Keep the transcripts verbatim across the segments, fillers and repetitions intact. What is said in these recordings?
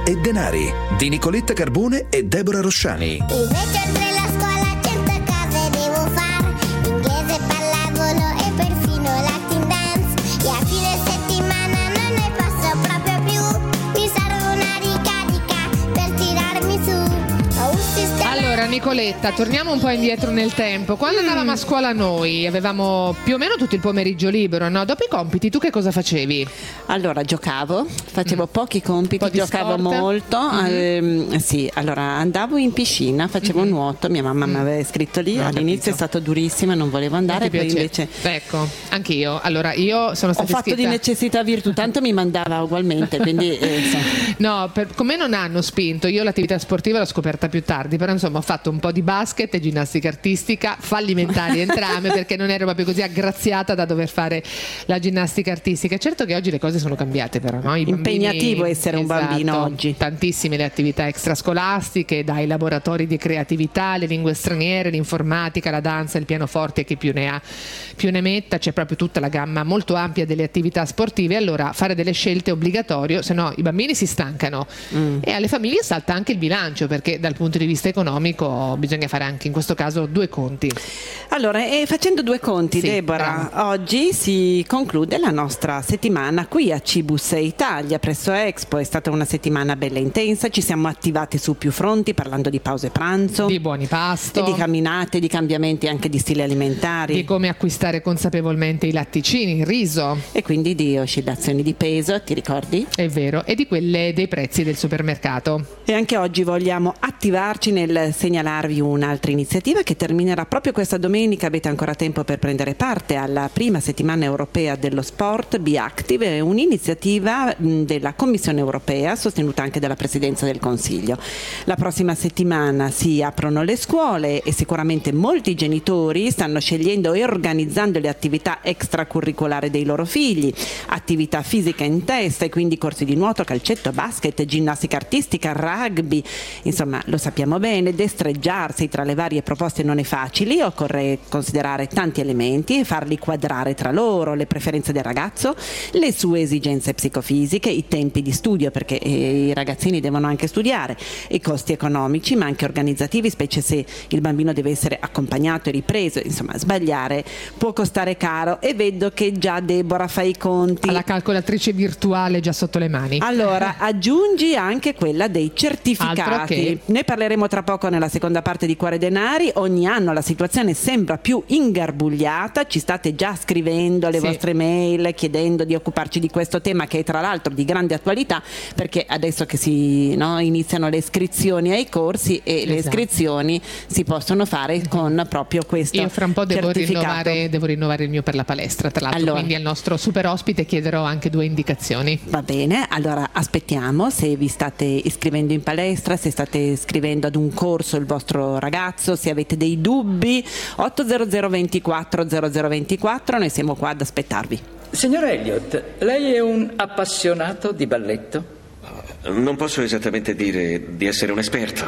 e Denari di Nicoletta Carbone e Deborah Rosciani. Invece oltre la scuola certe cose devo fare, inglese, pallavolo e perfino Latin dance. E a fine settimana non ne posso proprio più, mi serve una ricarica per tirarmi su. Ho un sistema. Allora Nicoletta, torniamo un po' indietro nel tempo. Quando mm. andavamo a scuola noi avevamo più o meno tutto il pomeriggio libero, no? Dopo i compiti tu che cosa facevi? Allora giocavo, facevo mm. pochi compiti, giocavo sport? molto, Mm-hmm. ehm, sì, allora andavo in piscina, facevo Mm-hmm. nuoto, mia mamma Mm. mi aveva iscritto lì, No, all'inizio capito. è stato durissima, non volevo andare, Non ti poi piace? invece Ecco, anch'io. Allora io sono ho stata fatto iscritta... di necessità virtù, tanto mi mandava ugualmente, quindi eh, insomma. No, per, come non hanno spinto, io l'attività sportiva l'ho scoperta più tardi, però insomma ho fatto un po' di basket e ginnastica artistica, fallimentari entrambe perché non ero proprio così aggraziata da dover fare la ginnastica artistica. Certo che oggi le cose sono cambiate però, no? I bambini, Impegnativo essere un esatto, bambino oggi. Tantissime le attività extrascolastiche, dai laboratori di creatività, le lingue straniere, l'informatica, la danza, il pianoforte, chi più ne ha più ne metta, c'è proprio tutta la gamma molto ampia delle attività sportive. Allora fare delle scelte è obbligatorio, se no i bambini si stancano mm. e alle famiglie salta anche il bilancio, perché dal punto di vista economico bisogna fare anche in questo caso due conti. Allora, e facendo due conti, Sì, Deborah, bravo. oggi si conclude la nostra settimana qui a Cibus Italia presso Expo. È stata una settimana bella intensa, ci siamo attivati su più fronti parlando di pause pranzo, Di buoni pasto, e di camminate, di cambiamenti anche di stili alimentari, di come acquistare consapevolmente i latticini, il riso, e quindi di oscillazioni di peso, ti ricordi? è vero, e di quelle dei prezzi del supermercato. E anche oggi vogliamo attivarci nel segnalarvi un'altra iniziativa che terminerà proprio questa domenica. Avete ancora tempo per prendere parte alla prima settimana europea dello sport. Be Active è un'iniziativa della Commissione europea sostenuta anche dalla Presidenza del Consiglio. La prossima settimana si aprono le scuole e sicuramente molti genitori stanno scegliendo e organizzando le attività extracurricolari dei loro figli, attività fisica in testa e quindi corsi di nuoto, calcetto, basket, ginnastica artistica, rugby. Insomma, lo sappiamo bene, destreggiarsi tra le varie proposte non è facile, occorre considerare tanti elementi e farli quadrare tra loro: le preferenze del ragazzo, le sue esigenze psicofisiche, i tempi di studio, perché eh, i ragazzini devono anche studiare, i costi economici ma anche organizzativi, specie se il bambino deve essere accompagnato e ripreso. Insomma, sbagliare può costare caro, e vedo che già Deborah fa i conti. Ha la calcolatrice virtuale già sotto le mani. Allora, aggiungi anche quella dei Altro certificati. che. Ne parleremo tra poco nella seconda parte di Cuore Denari. Ogni anno la situazione sembra più ingarbugliata, ci state già scrivendo le Sì. vostre mail chiedendo di occuparci di questo tema, che è tra l'altro di grande attualità, perché adesso che si no, iniziano le iscrizioni ai corsi, e le Esatto. iscrizioni si possono fare con proprio questo Io fra un po' devo certificato. rinnovare, devo rinnovare il mio per la palestra, tra l'altro, Allora. quindi al nostro super ospite chiederò anche due indicazioni. Va bene, allora aspettiamo, se vi state iscrivendo in palestra, se state iscrivendo ad un corso il vostro ragazzo, se avete dei dubbi, otto zero zero ventiquattro zero zero ventiquattro, noi siamo qua ad aspettarvi. Signor Elliot, lei è un appassionato di balletto? Non posso esattamente dire di essere un esperto.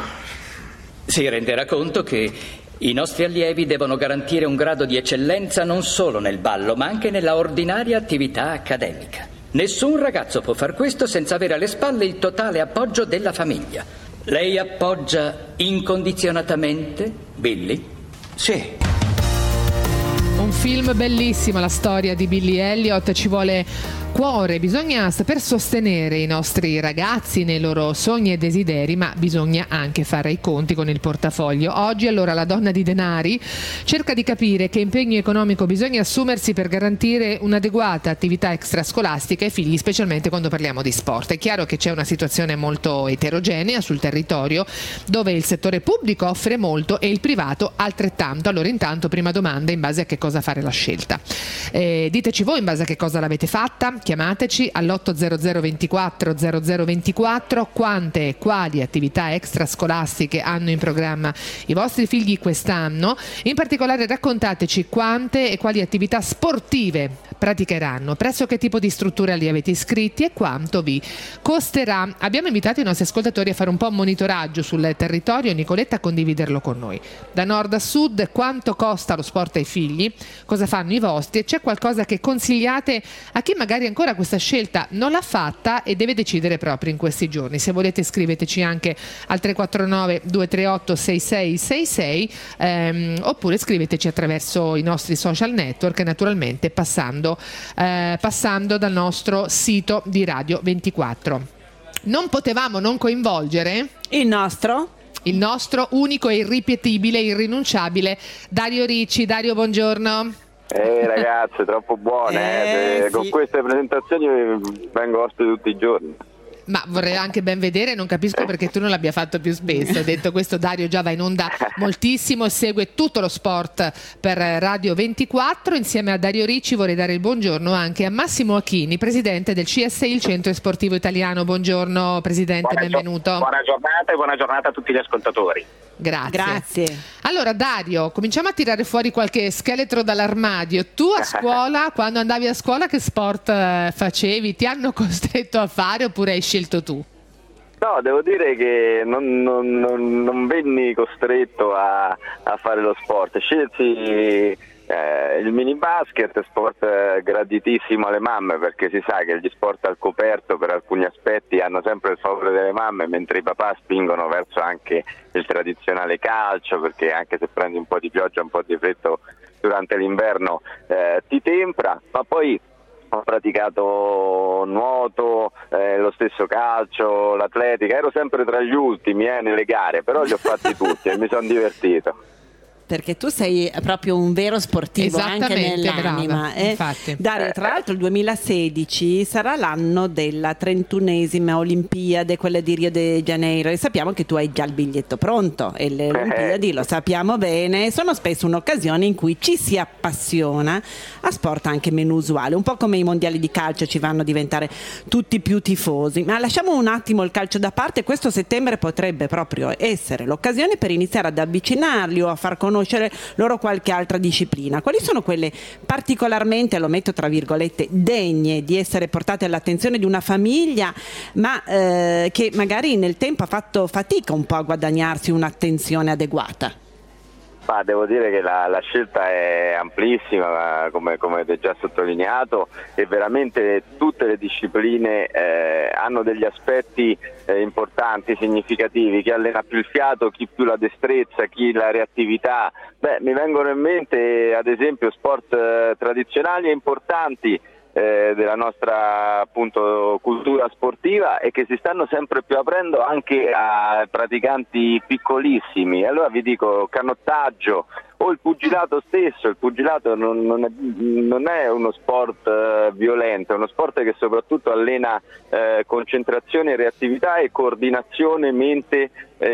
Si renderà conto che i nostri allievi devono garantire un grado di eccellenza non solo nel ballo, ma anche nella ordinaria attività accademica. Nessun ragazzo può far questo senza avere alle spalle il totale appoggio della famiglia. Lei appoggia incondizionatamente Billy? Sì. Un film bellissimo, la storia di Billy Elliot. Ci vuole cuore, bisogna saper sostenere i nostri ragazzi nei loro sogni e desideri, ma bisogna anche fare i conti con il portafoglio. Oggi allora la donna di Denari cerca di capire che impegno economico bisogna assumersi per garantire un'adeguata attività extrascolastica ai figli, specialmente quando parliamo di sport. È chiaro che c'è una situazione molto eterogenea sul territorio, dove il settore pubblico offre molto e il privato altrettanto. Allora intanto, prima domanda: in base a che cosa fare la scelta? Eh, diteci voi in base a che cosa l'avete fatta. Chiamateci all'otto zero zero ventiquattro zero zero ventiquattro. Quante e quali attività extrascolastiche hanno in programma i vostri figli quest'anno? In particolare raccontateci quante e quali attività sportive praticheranno, presso che tipo di struttura li avete iscritti e quanto vi costerà. Abbiamo invitato i nostri ascoltatori a fare un po' un monitoraggio sul territorio, Nicoletta a condividerlo con noi. Da nord a sud, quanto costa lo sport ai figli? cosa fanno i vostri, e c'è qualcosa che consigliate a chi magari ancora questa scelta non l'ha fatta e deve decidere proprio in questi giorni. Se volete scriveteci anche al tre quattro nove due tre otto sei sei sei sei ehm, oppure scriveteci attraverso i nostri social network, naturalmente passando, eh, passando dal nostro sito di Radio ventiquattro. Non potevamo non coinvolgere il nostro il nostro unico e irripetibile, irrinunciabile Dario Ricci. Dario, buongiorno. Eh ragazze, troppo buone, eh, Eh, con sì. queste presentazioni vengo ospite tutti i giorni. Ma vorrei anche ben vedere, non capisco perché tu non l'abbia fatto più spesso. Detto questo, Dario già va in onda moltissimo, segue tutto lo sport per Radio ventiquattro. Insieme a Dario Ricci vorrei dare il buongiorno anche a Massimo Achini, presidente del C S I, il Centro Sportivo Italiano. Buongiorno Presidente, Buona gio- benvenuto. buona giornata e buona giornata a tutti gli ascoltatori. Grazie. Grazie. Allora Dario, cominciamo a tirare fuori qualche scheletro dall'armadio. Tu a scuola, quando andavi a scuola, che sport eh, facevi? Ti hanno costretto a fare oppure hai scelto tu? No, devo dire che non, non, non, non venni costretto a, a fare lo sport, scelsi eh, il mini basket, sport eh, graditissimo alle mamme, perché si sa che gli sport al coperto per alcuni aspetti hanno sempre il favore delle mamme, mentre i papà spingono verso anche il tradizionale calcio, perché anche se prendi un po' di pioggia, un po' di freddo durante l'inverno eh, ti tempra. Ma poi ho praticato nuoto, eh, lo stesso calcio, l'atletica, ero sempre tra gli ultimi eh, nelle gare, però li ho fatti tutti e mi sono divertito. Perché tu sei proprio un vero sportivo anche Esattamente, nell'anima. brava, eh. infatti. Dario, tra l'altro il duemilasedici sarà l'anno della trentunesima Olimpiade, quella di Rio de Janeiro, e sappiamo che tu hai già il biglietto pronto, e le Olimpiadi, lo sappiamo bene, sono spesso un'occasione in cui ci si appassiona a sport anche meno usuali, un po' come i mondiali di calcio ci vanno a diventare tutti più tifosi. Ma lasciamo un attimo il calcio da parte, questo settembre potrebbe proprio essere l'occasione per iniziare ad avvicinarli o a far conoscere loro qualche altra disciplina. Quali sono quelle particolarmente, lo metto tra virgolette, degne di essere portate all'attenzione di una famiglia, ma eh, che magari nel tempo ha fatto fatica un po' a guadagnarsi un'attenzione adeguata? Ma devo dire che la, la scelta è amplissima, come, come avete già sottolineato, e veramente tutte le discipline eh, hanno degli aspetti eh, importanti, significativi. Chi allena più il fiato, chi più la destrezza, chi la reattività. Beh, mi vengono in mente ad esempio sport eh, tradizionali e importanti eh, della nostra appunto cultura sportiva, e che si stanno sempre più aprendo anche a praticanti piccolissimi. Allora vi dico canottaggio o il pugilato stesso. Il pugilato non, non, è, non è uno sport eh, violento, è uno sport che soprattutto allena eh, concentrazione, reattività e coordinazione mente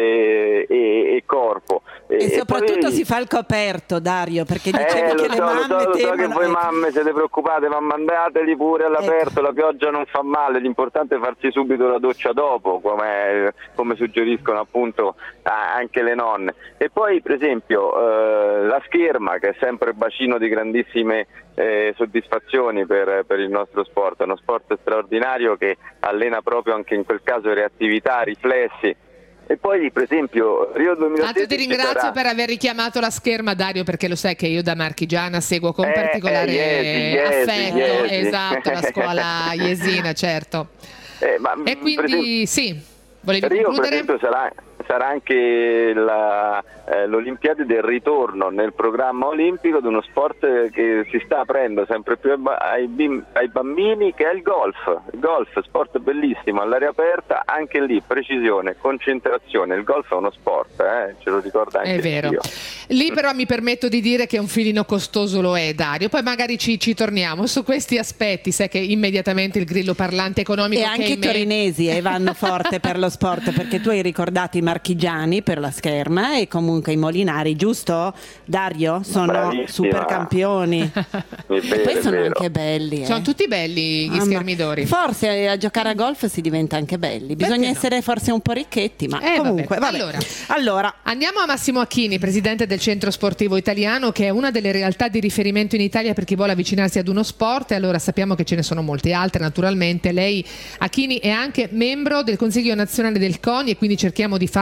eh, e, e corpo. E, e soprattutto poi... si fa il coperto, Dario, perché dicevi eh, che lo le so, mamme lo so, lo so temono... che voi mamme siete preoccupate, ma mandateli pure all'aperto, Ecco. La pioggia non fa male, l'importante è farsi subito la doccia dopo, come, come suggeriscono appunto anche le nonne. E poi per esempio eh, la scherma, che è sempre bacino di grandissime eh, soddisfazioni per, per il nostro sport, è uno sport straordinario che allena proprio anche in quel caso reattività, riflessi. E poi per esempio Rio duemilasedici Tanto ti ringrazio sarà... per aver richiamato la scherma, Dario, perché lo sai che io da marchigiana seguo con Eh, particolare eh, Iesi, affetto Iesi, Iesi. esatto la scuola iesina, certo. Eh, ma, E per quindi esempio, sì, volevi Rio per concludere? esempio sarà, sarà anche la, eh, l'Olimpiade del ritorno nel programma olimpico di uno sport che si sta aprendo sempre più ai, ba- ai, bim- ai bambini, che è il golf. Il golf, sport bellissimo all'aria aperta, anche lì precisione, concentrazione. Il golf è uno sport, eh, ce lo ricorda anche È vero. io. Lì però mi permetto di dire che un filino costoso lo è, Dario. Poi magari ci, ci torniamo su questi aspetti. Sai che immediatamente il grillo parlante economico E che anche è i in me- torinesi eh, vanno forte per lo sport, perché tu hai ricordato i marchigiani per la scherma e comunque i molinari, giusto Dario? Sono Bravissima. super campioni. È E vero, poi è sono vero. anche belli. eh. Sono tutti belli gli Mamma- schermidori. Forse eh, a giocare a golf si diventa anche belli. Bisogna no? essere forse un po' ricchetti, ma Eh, comunque vabbè. vabbè. Allora. Allora, Andiamo a Massimo Achini, presidente del Centro Sportivo Italiano, che è una delle realtà di riferimento in Italia per chi vuole avvicinarsi ad uno sport. E allora sappiamo che ce ne sono molte altre, naturalmente. Lei, Achini, è anche membro del Consiglio Nazionale del CONI, e quindi cerchiamo di fare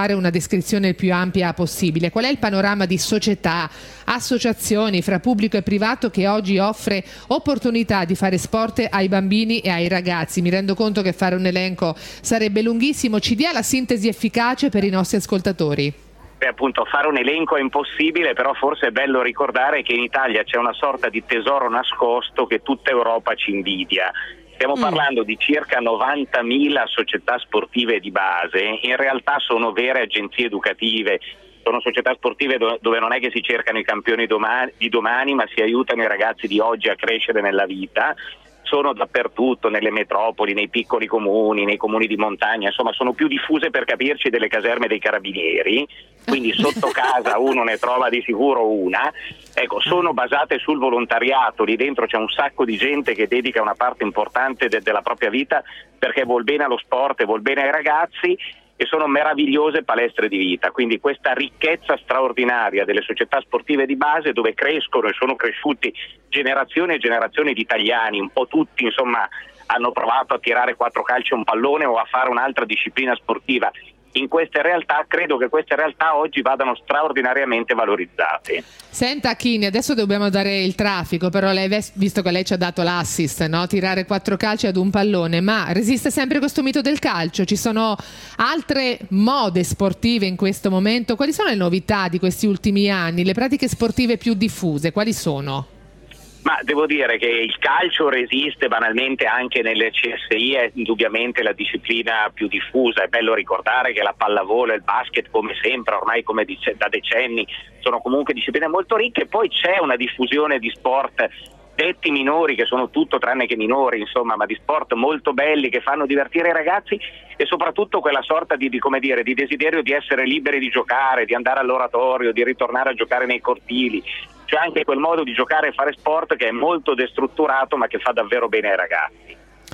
fare una descrizione il più ampia possibile. Qual è il panorama di società, associazioni fra pubblico e privato che oggi offre opportunità di fare sport ai bambini e ai ragazzi? Mi rendo conto che fare un elenco sarebbe lunghissimo. Ci dia la sintesi efficace per i nostri ascoltatori. Beh, appunto, fare un elenco è impossibile, però forse è bello ricordare che in Italia c'è una sorta di tesoro nascosto che tutta Europa ci invidia. Stiamo mm. parlando di circa novantamila società sportive di base, in realtà sono vere agenzie educative, sono società sportive dove non è che si cercano i campioni domani, di domani, ma si aiutano i ragazzi di oggi a crescere nella vita. Sono dappertutto, nelle metropoli, nei piccoli comuni, nei comuni di montagna, insomma sono più diffuse, per capirci, delle caserme dei carabinieri, quindi sotto casa uno ne trova di sicuro una. Ecco, sono basate sul volontariato, lì dentro c'è un sacco di gente che dedica una parte importante de- della propria vita perché vuol bene allo sport e vuol bene ai ragazzi, e sono meravigliose palestre di vita. Quindi questa ricchezza straordinaria delle società sportive di base, dove crescono e sono cresciuti generazioni e generazioni di italiani, un po' tutti insomma hanno provato a tirare quattro calci a un pallone o a fare un'altra disciplina sportiva. In queste realtà, credo che queste realtà oggi vadano straordinariamente valorizzate. Senta Chini, adesso dobbiamo dare il traffico, però lei, visto che lei ci ha dato l'assist, no? Tirare quattro calci ad un pallone, ma resiste sempre questo mito del calcio? Ci sono altre mode sportive in questo momento? Quali sono le novità di questi ultimi anni, le pratiche sportive più diffuse, quali sono? Ma devo dire che il calcio resiste banalmente anche nelle C S I, è indubbiamente la disciplina più diffusa. È bello ricordare che la pallavolo e il basket, come sempre, ormai come dice, da decenni, sono comunque discipline molto ricche. Poi c'è una diffusione di sport detti minori, che sono tutto tranne che minori, insomma, ma di sport molto belli che fanno divertire i ragazzi, e soprattutto quella sorta di, di come dire, di desiderio di essere liberi di giocare, di andare all'oratorio, di ritornare a giocare nei cortili. C'è anche quel modo di giocare e fare sport che è molto destrutturato, ma che fa davvero bene ai ragazzi.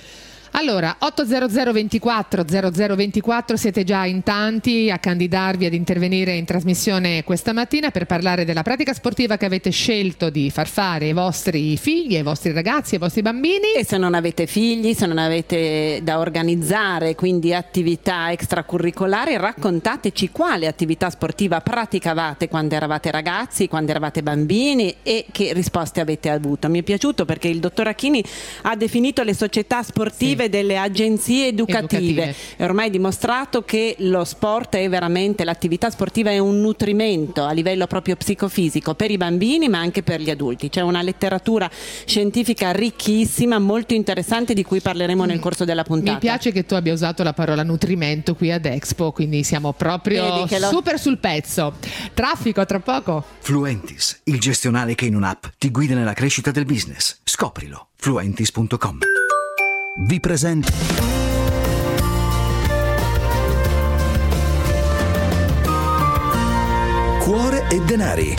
Allora, otto zero zero ventiquattro zero zero ventiquattro, siete già in tanti a candidarvi ad intervenire in trasmissione questa mattina per parlare della pratica sportiva che avete scelto di far fare ai vostri figli, ai vostri ragazzi, ai vostri bambini. E se non avete figli, se non avete da organizzare, quindi attività extracurricolari, raccontateci quale attività sportiva praticavate quando eravate ragazzi, quando eravate bambini, e che risposte avete avuto. Mi è piaciuto perché il dottor Achini ha definito le società sportive sì. delle agenzie educative. educative. È ormai dimostrato che lo sport è veramente, l'attività sportiva è un nutrimento a livello proprio psicofisico per i bambini, ma anche per gli adulti. C'è una letteratura scientifica ricchissima, molto interessante, di cui parleremo mm. nel corso della puntata. Mi piace che tu abbia usato la parola nutrimento qui ad Expo, quindi siamo proprio lo... super sul pezzo. Traffico tra poco. Fluentis, il gestionale che in un'app ti guida nella crescita del business. Scoprilo. Fluentis punto com. Vi presento Cuore e Denari.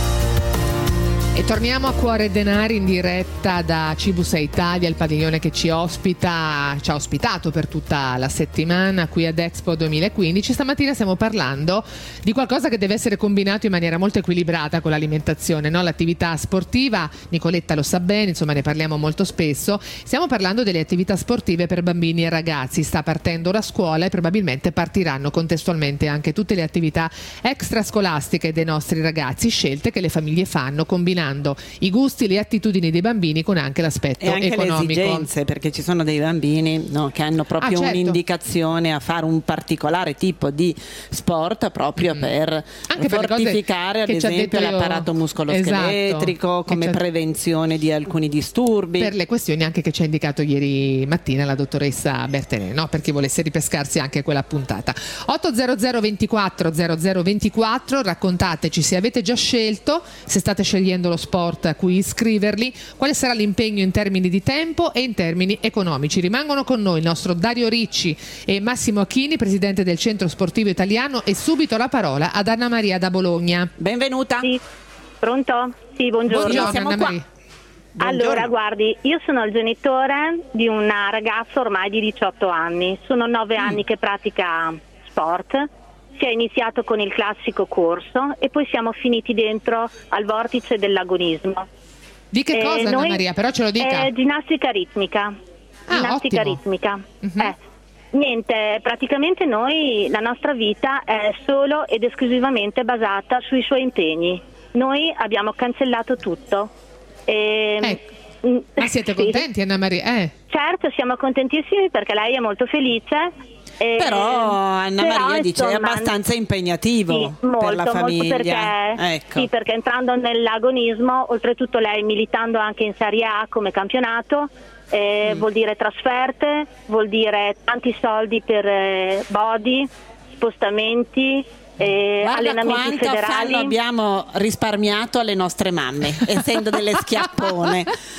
E torniamo a Cuore e Denari in diretta da Cibus Italia, il padiglione che ci ospita, ci ha ospitato per tutta la settimana qui ad Expo duemilaquindici. Stamattina stiamo parlando di qualcosa che deve essere combinato in maniera molto equilibrata con l'alimentazione, no? L'attività sportiva, Nicoletta lo sa bene, insomma ne parliamo molto spesso. Stiamo parlando delle attività sportive per bambini e ragazzi. Sta partendo la scuola e probabilmente partiranno contestualmente anche tutte le attività extrascolastiche dei nostri ragazzi, scelte che le famiglie fanno combinando i gusti, le attitudini dei bambini con anche l'aspetto e anche economico. le esigenze, perché ci sono dei bambini no, che hanno proprio ah, certo. un'indicazione a fare un particolare tipo di sport proprio mm. per anche fortificare ad esempio io... l'apparato muscoloscheletrico, esatto. come prevenzione di alcuni disturbi, per le questioni anche che ci ha indicato ieri mattina la dottoressa Bertene, no? Per chi volesse ripescarsi anche quella puntata. otto zero zero ventiquattro zero zero ventiquattro, raccontateci se avete già scelto, se state scegliendo lo sport a cui iscriverli, quale sarà l'impegno in termini di tempo e in termini economici. Rimangono con noi il nostro Dario Ricci e Massimo Achini, presidente del Centro Sportivo Italiano, e subito la parola ad Anna Maria da Bologna. Benvenuta. Sì. Pronto? Sì, buongiorno. Buongiorno, siamo Anna qua. Maria. Allora, Buongiorno. guardi, io sono il genitore di una ragazza ormai di diciotto anni. Sono nove mm. anni che pratica sport. Si è iniziato con il classico corso e poi siamo finiti dentro al vortice dell'agonismo. Di che eh, cosa, Anna Maria? Però ce lo dica. Eh, ginnastica ritmica. Ah, ginnastica ottimo. ritmica. Uh-huh. Eh. Niente, praticamente noi, la nostra vita è solo ed esclusivamente basata sui suoi impegni. Noi abbiamo cancellato tutto. E, ecco. Ma siete sì. contenti, Anna Maria? Eh. Certo, siamo contentissimi perché lei è molto felice. E, però Anna però, Maria dice insomma, è abbastanza impegnativo sì, molto, per la famiglia. Molto perché, ecco. Sì, perché entrando nell'agonismo, oltretutto lei militando anche in Serie A come campionato, eh, mm. vuol dire trasferte, vuol dire tanti soldi per eh, body, spostamenti, eh, Guarda allenamenti quanto federali. fallo abbiamo risparmiato alle nostre mamme, essendo delle schiappone.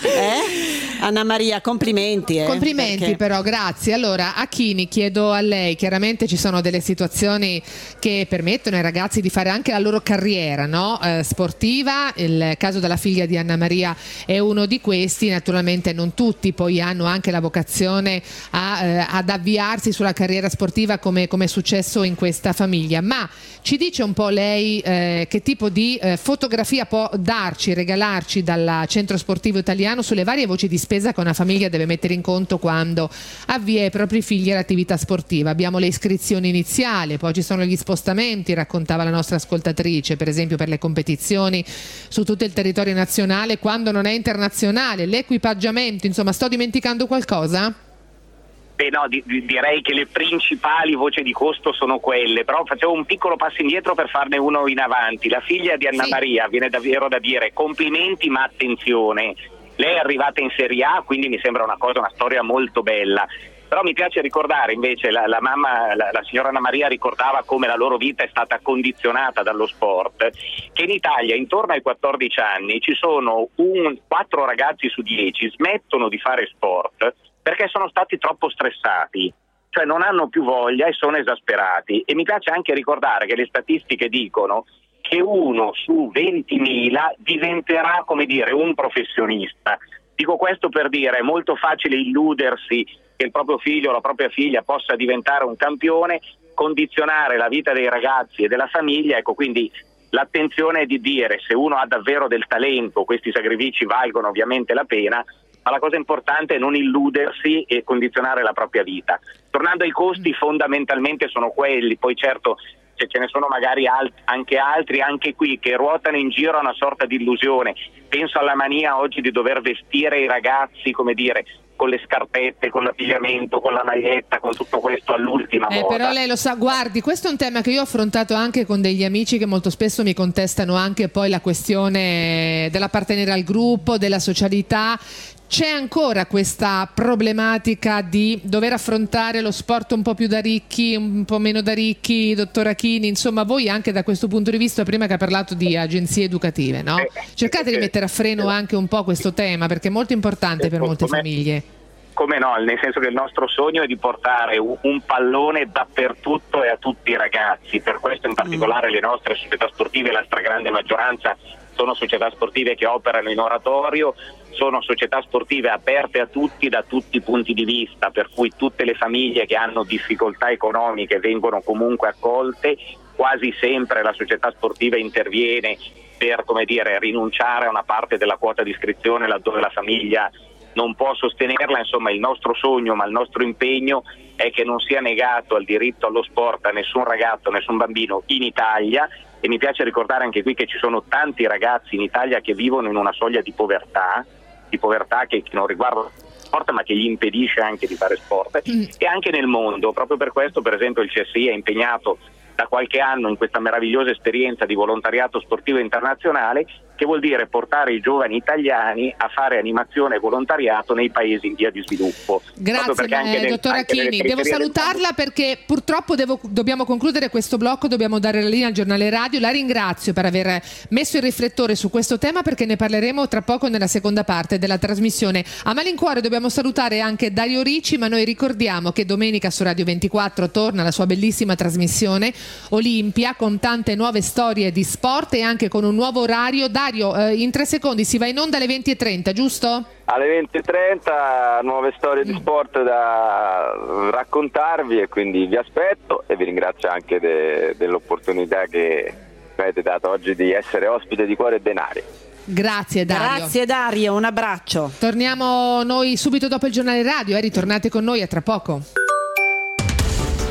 Eh? Anna Maria, complimenti. Eh, complimenti perché... però, grazie. Allora, Achini, chiedo a lei, chiaramente ci sono delle situazioni che permettono ai ragazzi di fare anche la loro carriera, no? eh, sportiva. Il caso della figlia di Anna Maria è uno di questi. Naturalmente non tutti poi hanno anche la vocazione a, eh, ad avviarsi sulla carriera sportiva come, come è successo in questa famiglia, ma ci dice un po' lei eh, che tipo di eh, fotografia può darci, regalarci dal Centro Sportivo Italiano sulle varie voci di spesa che una famiglia deve mettere in conto quando avvia i propri figli all'attività sportiva. Abbiamo le iscrizioni iniziali, poi ci sono gli spostamenti, raccontava la nostra ascoltatrice, per esempio per le competizioni su tutto il territorio nazionale quando non è internazionale, l'equipaggiamento, insomma, sto dimenticando qualcosa? Beh, no, di, di, direi che le principali voci di costo sono quelle, però facevo un piccolo passo indietro per farne uno in avanti. La figlia di Anna sì. Maria, viene davvero da dire complimenti, ma attenzione, lei è arrivata in Serie A, quindi mi sembra una cosa, una storia molto bella. Però mi piace ricordare invece, la, la mamma, la, la signora Anna Maria ricordava come la loro vita è stata condizionata dallo sport, che in Italia intorno ai quattordici anni ci sono un, quattro ragazzi su dieci smettono di fare sport perché sono stati troppo stressati, cioè non hanno più voglia e sono esasperati. E mi piace anche ricordare che le statistiche dicono che uno su ventimila diventerà, come dire, un professionista. Dico questo per dire, è molto facile illudersi che il proprio figlio o la propria figlia possa diventare un campione, condizionare la vita dei ragazzi e della famiglia. Ecco, quindi l'attenzione è di dire, se uno ha davvero del talento, questi sacrifici valgono ovviamente la pena, ma la cosa importante è non illudersi e condizionare la propria vita. Tornando ai costi, fondamentalmente sono quelli, poi certo se ce ne sono magari alt- anche altri, anche qui, che ruotano in giro a una sorta di illusione. Penso alla mania oggi di dover vestire i ragazzi, come dire, con le scarpette, con l'abbigliamento, con la maglietta, con tutto questo all'ultima eh, moda. Però lei lo sa, guardi, questo è un tema che io ho affrontato anche con degli amici che molto spesso mi contestano anche poi la questione dell'appartenere al gruppo, della socialità. C'è ancora questa problematica di dover affrontare lo sport un po' più da ricchi, un po' meno da ricchi, dottor Achini, insomma voi anche da questo punto di vista, prima che ha parlato di agenzie educative, no? Cercate di mettere a freno anche un po' questo tema, perché è molto importante per molte famiglie. Come no, nel senso che il nostro sogno è di portare un pallone dappertutto e a tutti i ragazzi, per questo in particolare le nostre società sportive, la stragrande maggioranza sono società sportive che operano in oratorio, sono società sportive aperte a tutti da tutti i punti di vista, per cui tutte le famiglie che hanno difficoltà economiche vengono comunque accolte, quasi sempre la società sportiva interviene per, come dire, rinunciare a una parte della quota di iscrizione laddove la famiglia non può sostenerla. Insomma, il nostro sogno, ma il nostro impegno è che non sia negato il diritto allo sport a nessun ragazzo, nessun bambino in Italia. E mi piace ricordare anche qui che ci sono tanti ragazzi in Italia che vivono in una soglia di povertà, di povertà che, che non riguarda lo sport ma che gli impedisce anche di fare sport, mm. e anche nel mondo. Proprio per questo, per esempio, il C S I è impegnato da qualche anno in questa meravigliosa esperienza di volontariato sportivo internazionale, che vuol dire portare i giovani italiani a fare animazione e volontariato nei paesi in via di sviluppo. Grazie, eh, nel, dottor Achini. Devo salutarla del... perché purtroppo devo, dobbiamo concludere questo blocco, dobbiamo dare la linea al giornale radio. La ringrazio per aver messo il riflettore su questo tema, perché ne parleremo tra poco nella seconda parte della trasmissione. A malincuore dobbiamo salutare anche Dario Ricci, ma noi ricordiamo che domenica su Radio ventiquattro torna la sua bellissima trasmissione Olimpia, con tante nuove storie di sport e anche con un nuovo orario. Dario, eh, in tre secondi si va in onda alle venti e trenta, giusto? Alle venti e trenta nuove storie di sport da raccontarvi, e quindi vi aspetto e vi ringrazio anche de- dell'opportunità che mi avete dato oggi di essere ospite di Cuore e Denari. Grazie Dario. Grazie Dario, un abbraccio. Torniamo noi subito dopo il giornale radio, eh? Ritornate con noi, a tra poco.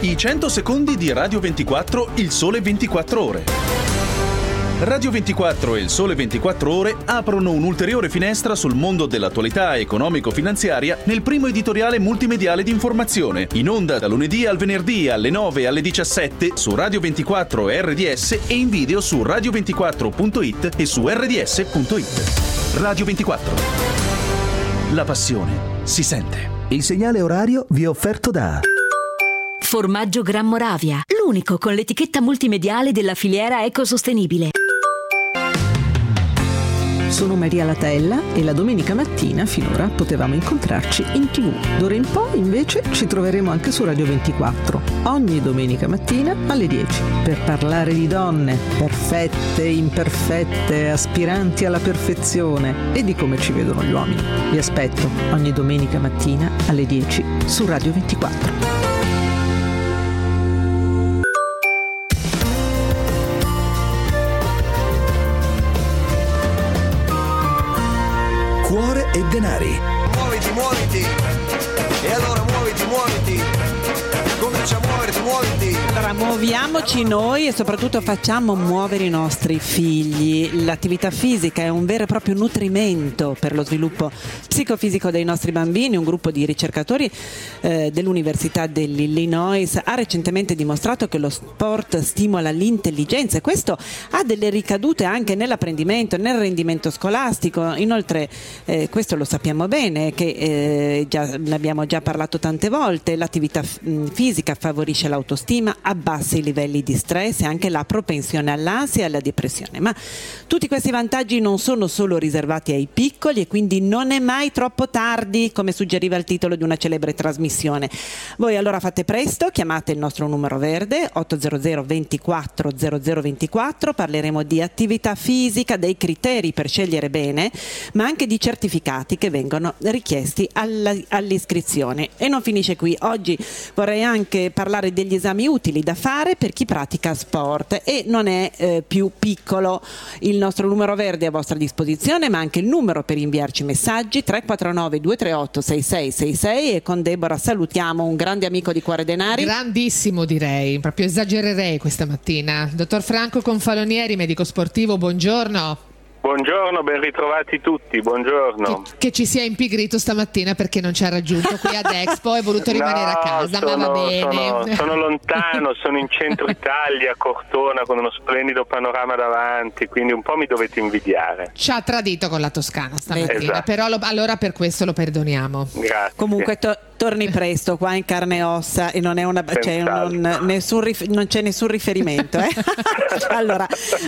I cento secondi di Radio ventiquattro, Il Sole ventiquattro Ore. Radio ventiquattro e Il Sole ventiquattro Ore aprono un'ulteriore finestra sul mondo dell'attualità economico-finanziaria nel primo editoriale multimediale di informazione, in onda da lunedì al venerdì alle nove e alle diciassette su Radio ventiquattro e R D S e in video su radio ventiquattro punto it e su R D S punto it. Radio ventiquattro. La passione si sente. Il segnale orario vi è offerto da Formaggio Gran Moravia, l'unico con l'etichetta multimediale della filiera ecosostenibile. Sono Maria Latella e la domenica mattina finora potevamo incontrarci in tivù. D'ora in poi invece ci troveremo anche su Radio ventiquattro, ogni domenica mattina alle dieci, per parlare di donne, perfette, imperfette, aspiranti alla perfezione e di come ci vedono gli uomini. Vi aspetto ogni domenica mattina alle dieci su Radio ventiquattro. Cuore e denari. Muoviti, muoviti. E allora muoviti, muoviti. Comincia a muoverti, muoviti. Allora muoviamoci noi e soprattutto facciamo muovere i nostri figli. L'attività fisica è un vero e proprio nutrimento per lo sviluppo psicofisico dei nostri bambini. Un gruppo di ricercatori eh, dell'Università dell'Illinois ha recentemente dimostrato che lo sport stimola l'intelligenza e questo ha delle ricadute anche nell'apprendimento, nel rendimento scolastico. Inoltre eh, questo lo sappiamo bene, che eh, già, l'abbiamo già parlato tante volte, l'attività f- fisica favorisce l'autostima, abbassa i livelli di stress e anche la propensione all'ansia e alla depressione. Ma tutti questi vantaggi non sono solo riservati ai piccoli e quindi non è mai troppo tardi, come suggeriva il titolo di una celebre trasmissione. Voi allora fate presto, chiamate il nostro numero verde otto zero zero ventiquattro zero zero ventiquattro, parleremo di attività fisica, dei criteri per scegliere bene, ma anche di certificati che vengono richiesti alla, all'iscrizione. E non finisce qui, oggi vorrei anche parlare degli esami utili da fare per chi pratica sport e non è eh, più piccolo. Il nostro numero verde è a vostra disposizione, ma anche il numero per inviarci messaggi tre quattro nove due tre otto sei sei sei sei. E con Deborah salutiamo un grande amico di Cuore Denari, grandissimo direi, proprio esagererei questa mattina, dottor Franco Confalonieri, medico sportivo, buongiorno. Buongiorno, ben ritrovati tutti, buongiorno. Che, che ci sia impigrito stamattina perché non ci ha raggiunto qui ad Expo, è voluto rimanere no, a casa, sono, ma va bene. Sono, sono lontano, sono in centro Italia, a Cortona, con uno splendido panorama davanti, quindi un po' mi dovete invidiare. Ci ha tradito con la Toscana stamattina, esatto. Però lo, allora per questo lo perdoniamo. Grazie. Comunque to- torni presto qua in carne e ossa e non è una cioè, non, nessun rif- non c'è nessun riferimento eh? allora,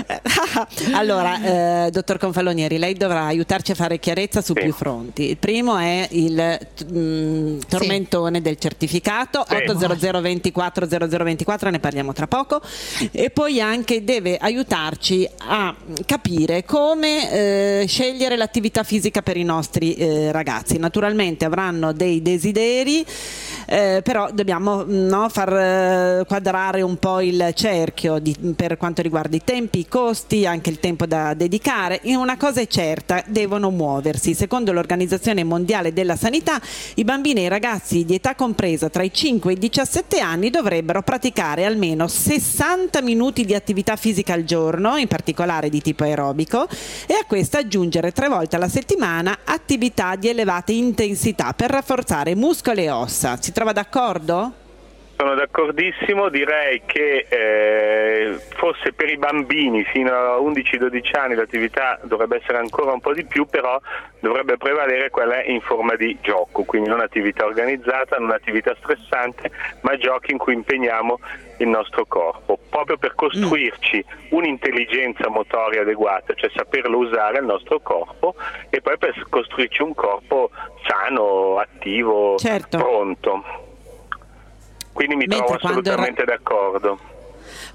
allora eh, dottor Confalonieri, lei dovrà aiutarci a fare chiarezza su sì. più fronti. Il primo è il mh, tormentone sì. del certificato sì. otto zero zero ventiquattro zero zero ventiquattro, ne parliamo tra poco, e poi anche deve aiutarci a capire come eh, scegliere l'attività fisica per i nostri eh, ragazzi. Naturalmente avranno dei desideri, Eh, però dobbiamo no, far eh, quadrare un po' il cerchio di, per quanto riguarda i tempi, i costi, anche il tempo da dedicare. E una cosa è certa, devono muoversi. Secondo l'Organizzazione Mondiale della Sanità, i bambini e i ragazzi di età compresa tra i cinque e i diciassette anni dovrebbero praticare almeno sessanta minuti di attività fisica al giorno, in particolare di tipo aerobico, e a questa aggiungere tre volte alla settimana attività di elevata intensità per rafforzare muscoli e ossa. Si trova d'accordo? Sono d'accordissimo, direi che eh, forse per i bambini fino a undici dodici anni l'attività dovrebbe essere ancora un po' di più, però dovrebbe prevalere quella in forma di gioco, quindi non attività organizzata, non attività stressante, ma giochi in cui impegniamo il nostro corpo, proprio per costruirci un'intelligenza motoria adeguata, cioè saperlo usare il nostro corpo, e poi per costruirci un corpo sano, attivo, certo. pronto. Quindi mi Mentre trovo assolutamente ra- d'accordo.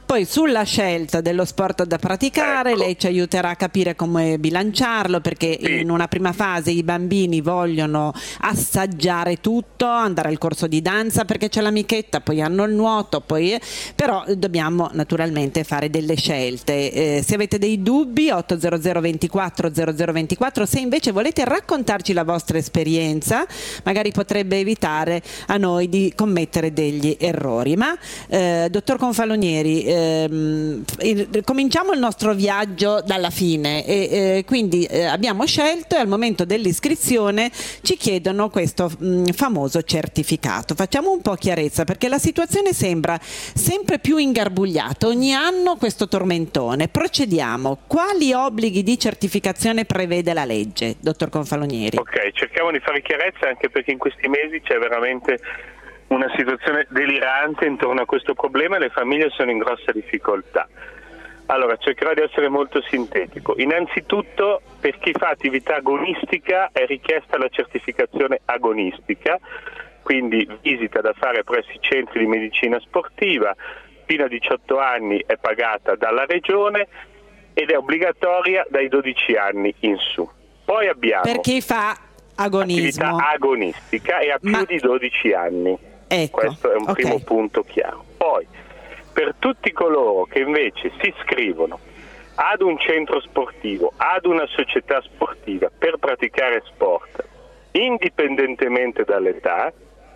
Poi sulla scelta dello sport da praticare, ecco. lei ci aiuterà a capire come bilanciarlo, perché Sì. in una prima fase i bambini vogliono assaggiare tutto, andare al corso di danza perché c'è l'amichetta, poi hanno il nuoto, poi però dobbiamo naturalmente fare delle scelte. Eh, se avete dei dubbi, otto zero zero ventiquattro zero zero ventiquattro, se invece volete raccontarci la vostra esperienza, magari potrebbe evitare a noi di commettere degli errori. Ma eh, dottor Confalonieri, ehm, il, cominciamo il nostro viaggio dalla fine e eh, quindi eh, abbiamo scelto e al momento dell'iscrizione ci chiedono questo mh, famoso certificato. Facciamo un po' chiarezza, perché la situazione sembra sempre più ingarbugliata, ogni anno questo tormentone. Procediamo. Quali obblighi di certificazione prevede la legge, dottor Confalonieri? Ok, cerchiamo di fare chiarezza, anche perché in questi mesi c'è veramente una situazione delirante intorno a questo problema e le famiglie sono in grossa difficoltà. Allora, cercherò di essere molto sintetico. Innanzitutto, per chi fa attività agonistica è richiesta la certificazione agonistica, quindi visita da fare presso i centri di medicina sportiva, fino a diciotto anni è pagata dalla regione ed è obbligatoria dai dodici anni in su. Poi abbiamo Per chi fa agonismo. attività agonistica e ha più Ma- di dodici anni. Ecco, Questo è un ok. primo punto chiaro. Poi, per tutti coloro che invece si iscrivono ad un centro sportivo, ad una società sportiva per praticare sport, indipendentemente dall'età,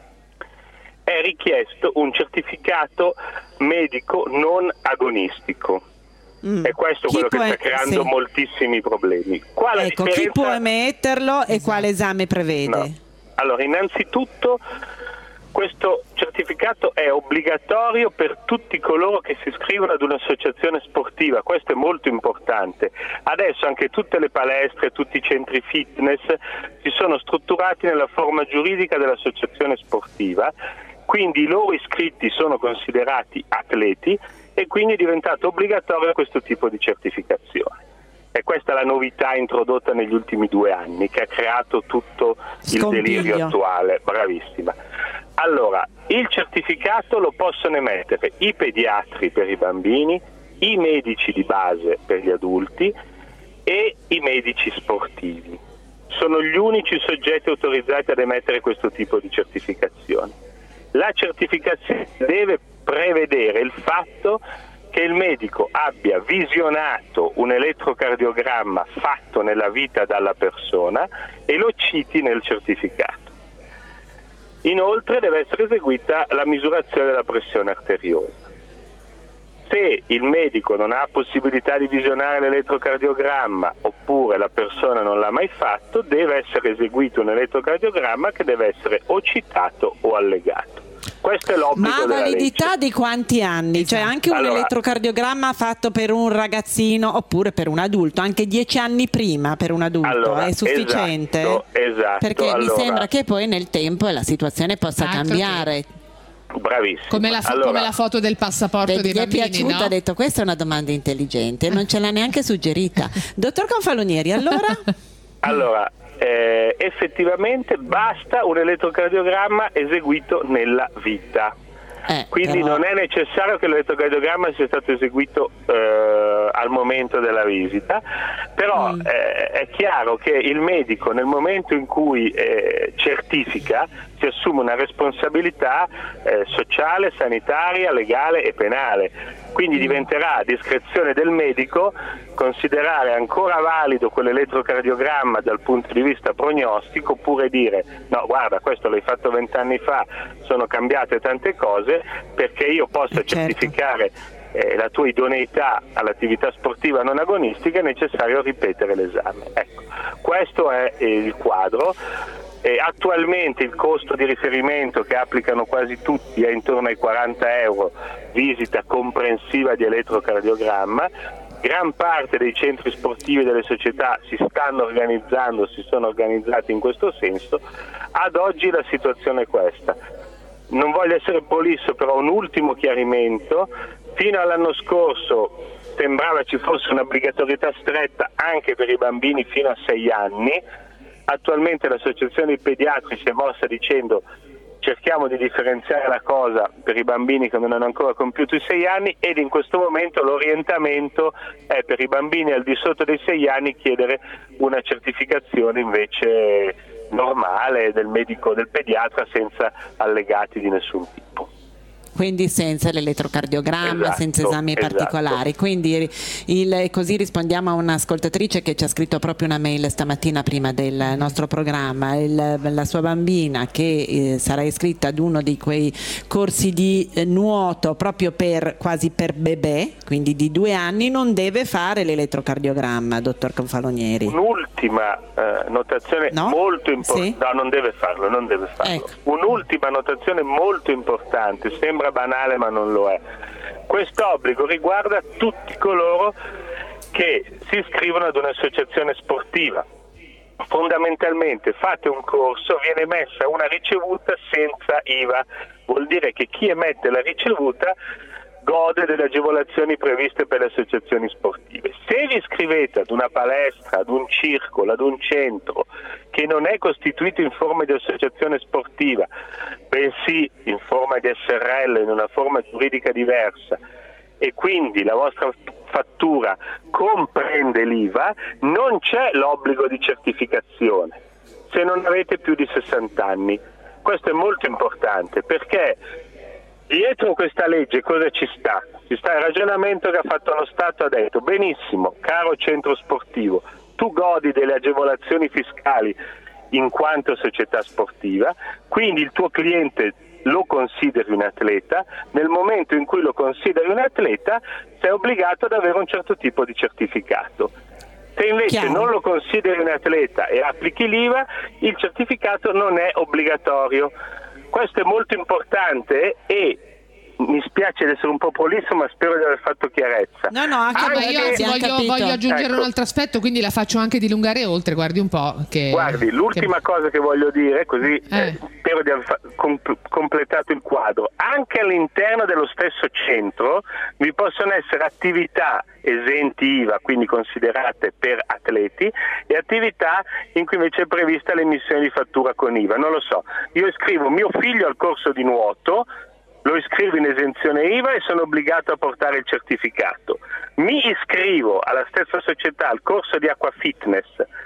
è richiesto un certificato medico non agonistico. Mm. E questo è Chi quello che può- sta creando sì. moltissimi problemi. Qua la Ecco, chi differenza- può emetterlo e quale esame prevede? No. Allora, innanzitutto questo certificato è obbligatorio per tutti coloro che si iscrivono ad un'associazione sportiva, questo è molto importante. Adesso anche tutte le palestre, tutti i centri fitness si sono strutturati nella forma giuridica dell'associazione sportiva, quindi i loro iscritti sono considerati atleti e quindi è diventato obbligatorio questo tipo di certificazione. E questa è la novità introdotta negli ultimi due anni che ha creato tutto il Scompiglio. delirio attuale. Bravissima. Allora, il certificato lo possono emettere i pediatri per i bambini, i medici di base per gli adulti e i medici sportivi. Sono gli unici soggetti autorizzati ad emettere questo tipo di certificazione. La certificazione deve prevedere il fatto che il medico abbia visionato un elettrocardiogramma fatto nella vita dalla persona e lo citi nel certificato. Inoltre deve essere eseguita la misurazione della pressione arteriosa. Se il medico non ha possibilità di visionare l'elettrocardiogramma oppure la persona non l'ha mai fatto, deve essere eseguito un elettrocardiogramma che deve essere o citato o allegato. Questo è l'obbligo Ma della validità legge. di quanti anni? Cioè anche un Allora- elettrocardiogramma fatto per un ragazzino oppure per un adulto, anche dieci anni prima per un adulto Allora, è sufficiente? esatto, esatto. Perché Allora- mi sembra che poi nel tempo la situazione possa Altro cambiare. Bravissimo. Come la, fo- Allora, come la foto del passaporto Vedi, dei gli è bambini, piaciuta, no? ha detto questa è una domanda intelligente, non ce l'ha neanche suggerita. Dottor Confalonieri, allora? Allora, eh, effettivamente basta un elettrocardiogramma eseguito nella vita. Eh, Quindi però- non è necessario che l'elettrocardiogramma sia stato eseguito eh, al momento della visita, però Mm. eh, è chiaro che il medico nel momento in cui eh, certifica si assume una responsabilità eh, sociale, sanitaria, legale e penale. Quindi diventerà a discrezione del medico considerare ancora valido quell'elettrocardiogramma dal punto di vista prognostico oppure dire no, guarda, questo l'hai fatto vent'anni fa, sono cambiate tante cose, perché io possa Certo. certificare eh, la tua idoneità all'attività sportiva non agonistica è necessario ripetere l'esame. Ecco, questo è eh, il quadro. E attualmente il costo di riferimento che applicano quasi tutti è intorno ai quaranta euro, visita comprensiva di elettrocardiogramma. Gran parte dei centri sportivi e delle società si stanno organizzando, si sono organizzati in questo senso. Ad oggi la situazione è questa. Non voglio essere prolisso, però un ultimo chiarimento. Fino all'anno scorso sembrava ci fosse un'obbligatorietà stretta anche per i bambini fino a sei anni. Attualmente l'associazione dei pediatri si è mossa dicendo cerchiamo di differenziare la cosa per i bambini che non hanno ancora compiuto i sei anni, ed in questo momento l'orientamento è per i bambini al di sotto dei sei anni chiedere una certificazione invece normale del medico, del pediatra, senza allegati di nessun tipo. Quindi senza l'elettrocardiogramma, esatto, senza esami esatto. particolari. Quindi il, così rispondiamo a un'ascoltatrice che ci ha scritto proprio una mail stamattina prima del nostro programma. Il, la sua bambina che eh, sarà iscritta ad uno di quei corsi di eh, nuoto proprio per quasi per bebè, quindi di due anni, non deve fare l'elettrocardiogramma, dottor Confalonieri. Un'ultima eh, notazione no? molto importante, sì? no, non deve farlo, non deve farlo. Ecco. Un'ultima notazione molto importante, sembra banale ma non lo è. Questo obbligo riguarda tutti coloro che si iscrivono ad un'associazione sportiva. Fondamentalmente fate un corso, viene messa una ricevuta senza I V A, vuol dire che chi emette la ricevuta gode delle agevolazioni previste per le associazioni sportive. Se vi iscrivete ad una palestra, ad un circolo, ad un centro che non è costituito in forma di associazione sportiva, bensì in forma di S R L, in una forma giuridica diversa, e quindi la vostra fattura comprende l'I V A, non c'è l'obbligo di certificazione se non avete più di sessanta anni. Questo è molto importante, perché dietro questa legge cosa ci sta? Ci sta il ragionamento che ha fatto lo Stato, ha detto: benissimo, caro centro sportivo, tu godi delle agevolazioni fiscali in quanto società sportiva, quindi il tuo cliente lo consideri un atleta. Nel momento in cui lo consideri un atleta sei obbligato ad avere un certo tipo di certificato. Se invece Chiaro. non lo consideri un atleta e applichi l'I V A, il certificato non è obbligatorio. Questo è molto importante e mi spiace di essere un po' prolisso, ma spero di aver fatto chiarezza. No, no, anche Ah, ma io perché voglio, voglio aggiungere Ecco. un altro aspetto, quindi la faccio anche dilungare oltre, guardi un po'. Che, Guardi, l'ultima che... cosa che voglio dire, così Eh. eh, spero di aver fa- comp- completato il quadro. Anche all'interno dello stesso centro vi possono essere attività esenti I V A, quindi considerate per atleti, e attività in cui invece è prevista l'emissione di fattura con I V A. Non lo so, io iscrivo mio figlio al corso di nuoto, lo iscrivo in esenzione I V A e sono obbligato a portare il certificato. Mi iscrivo alla stessa società al corso di acqua fitness,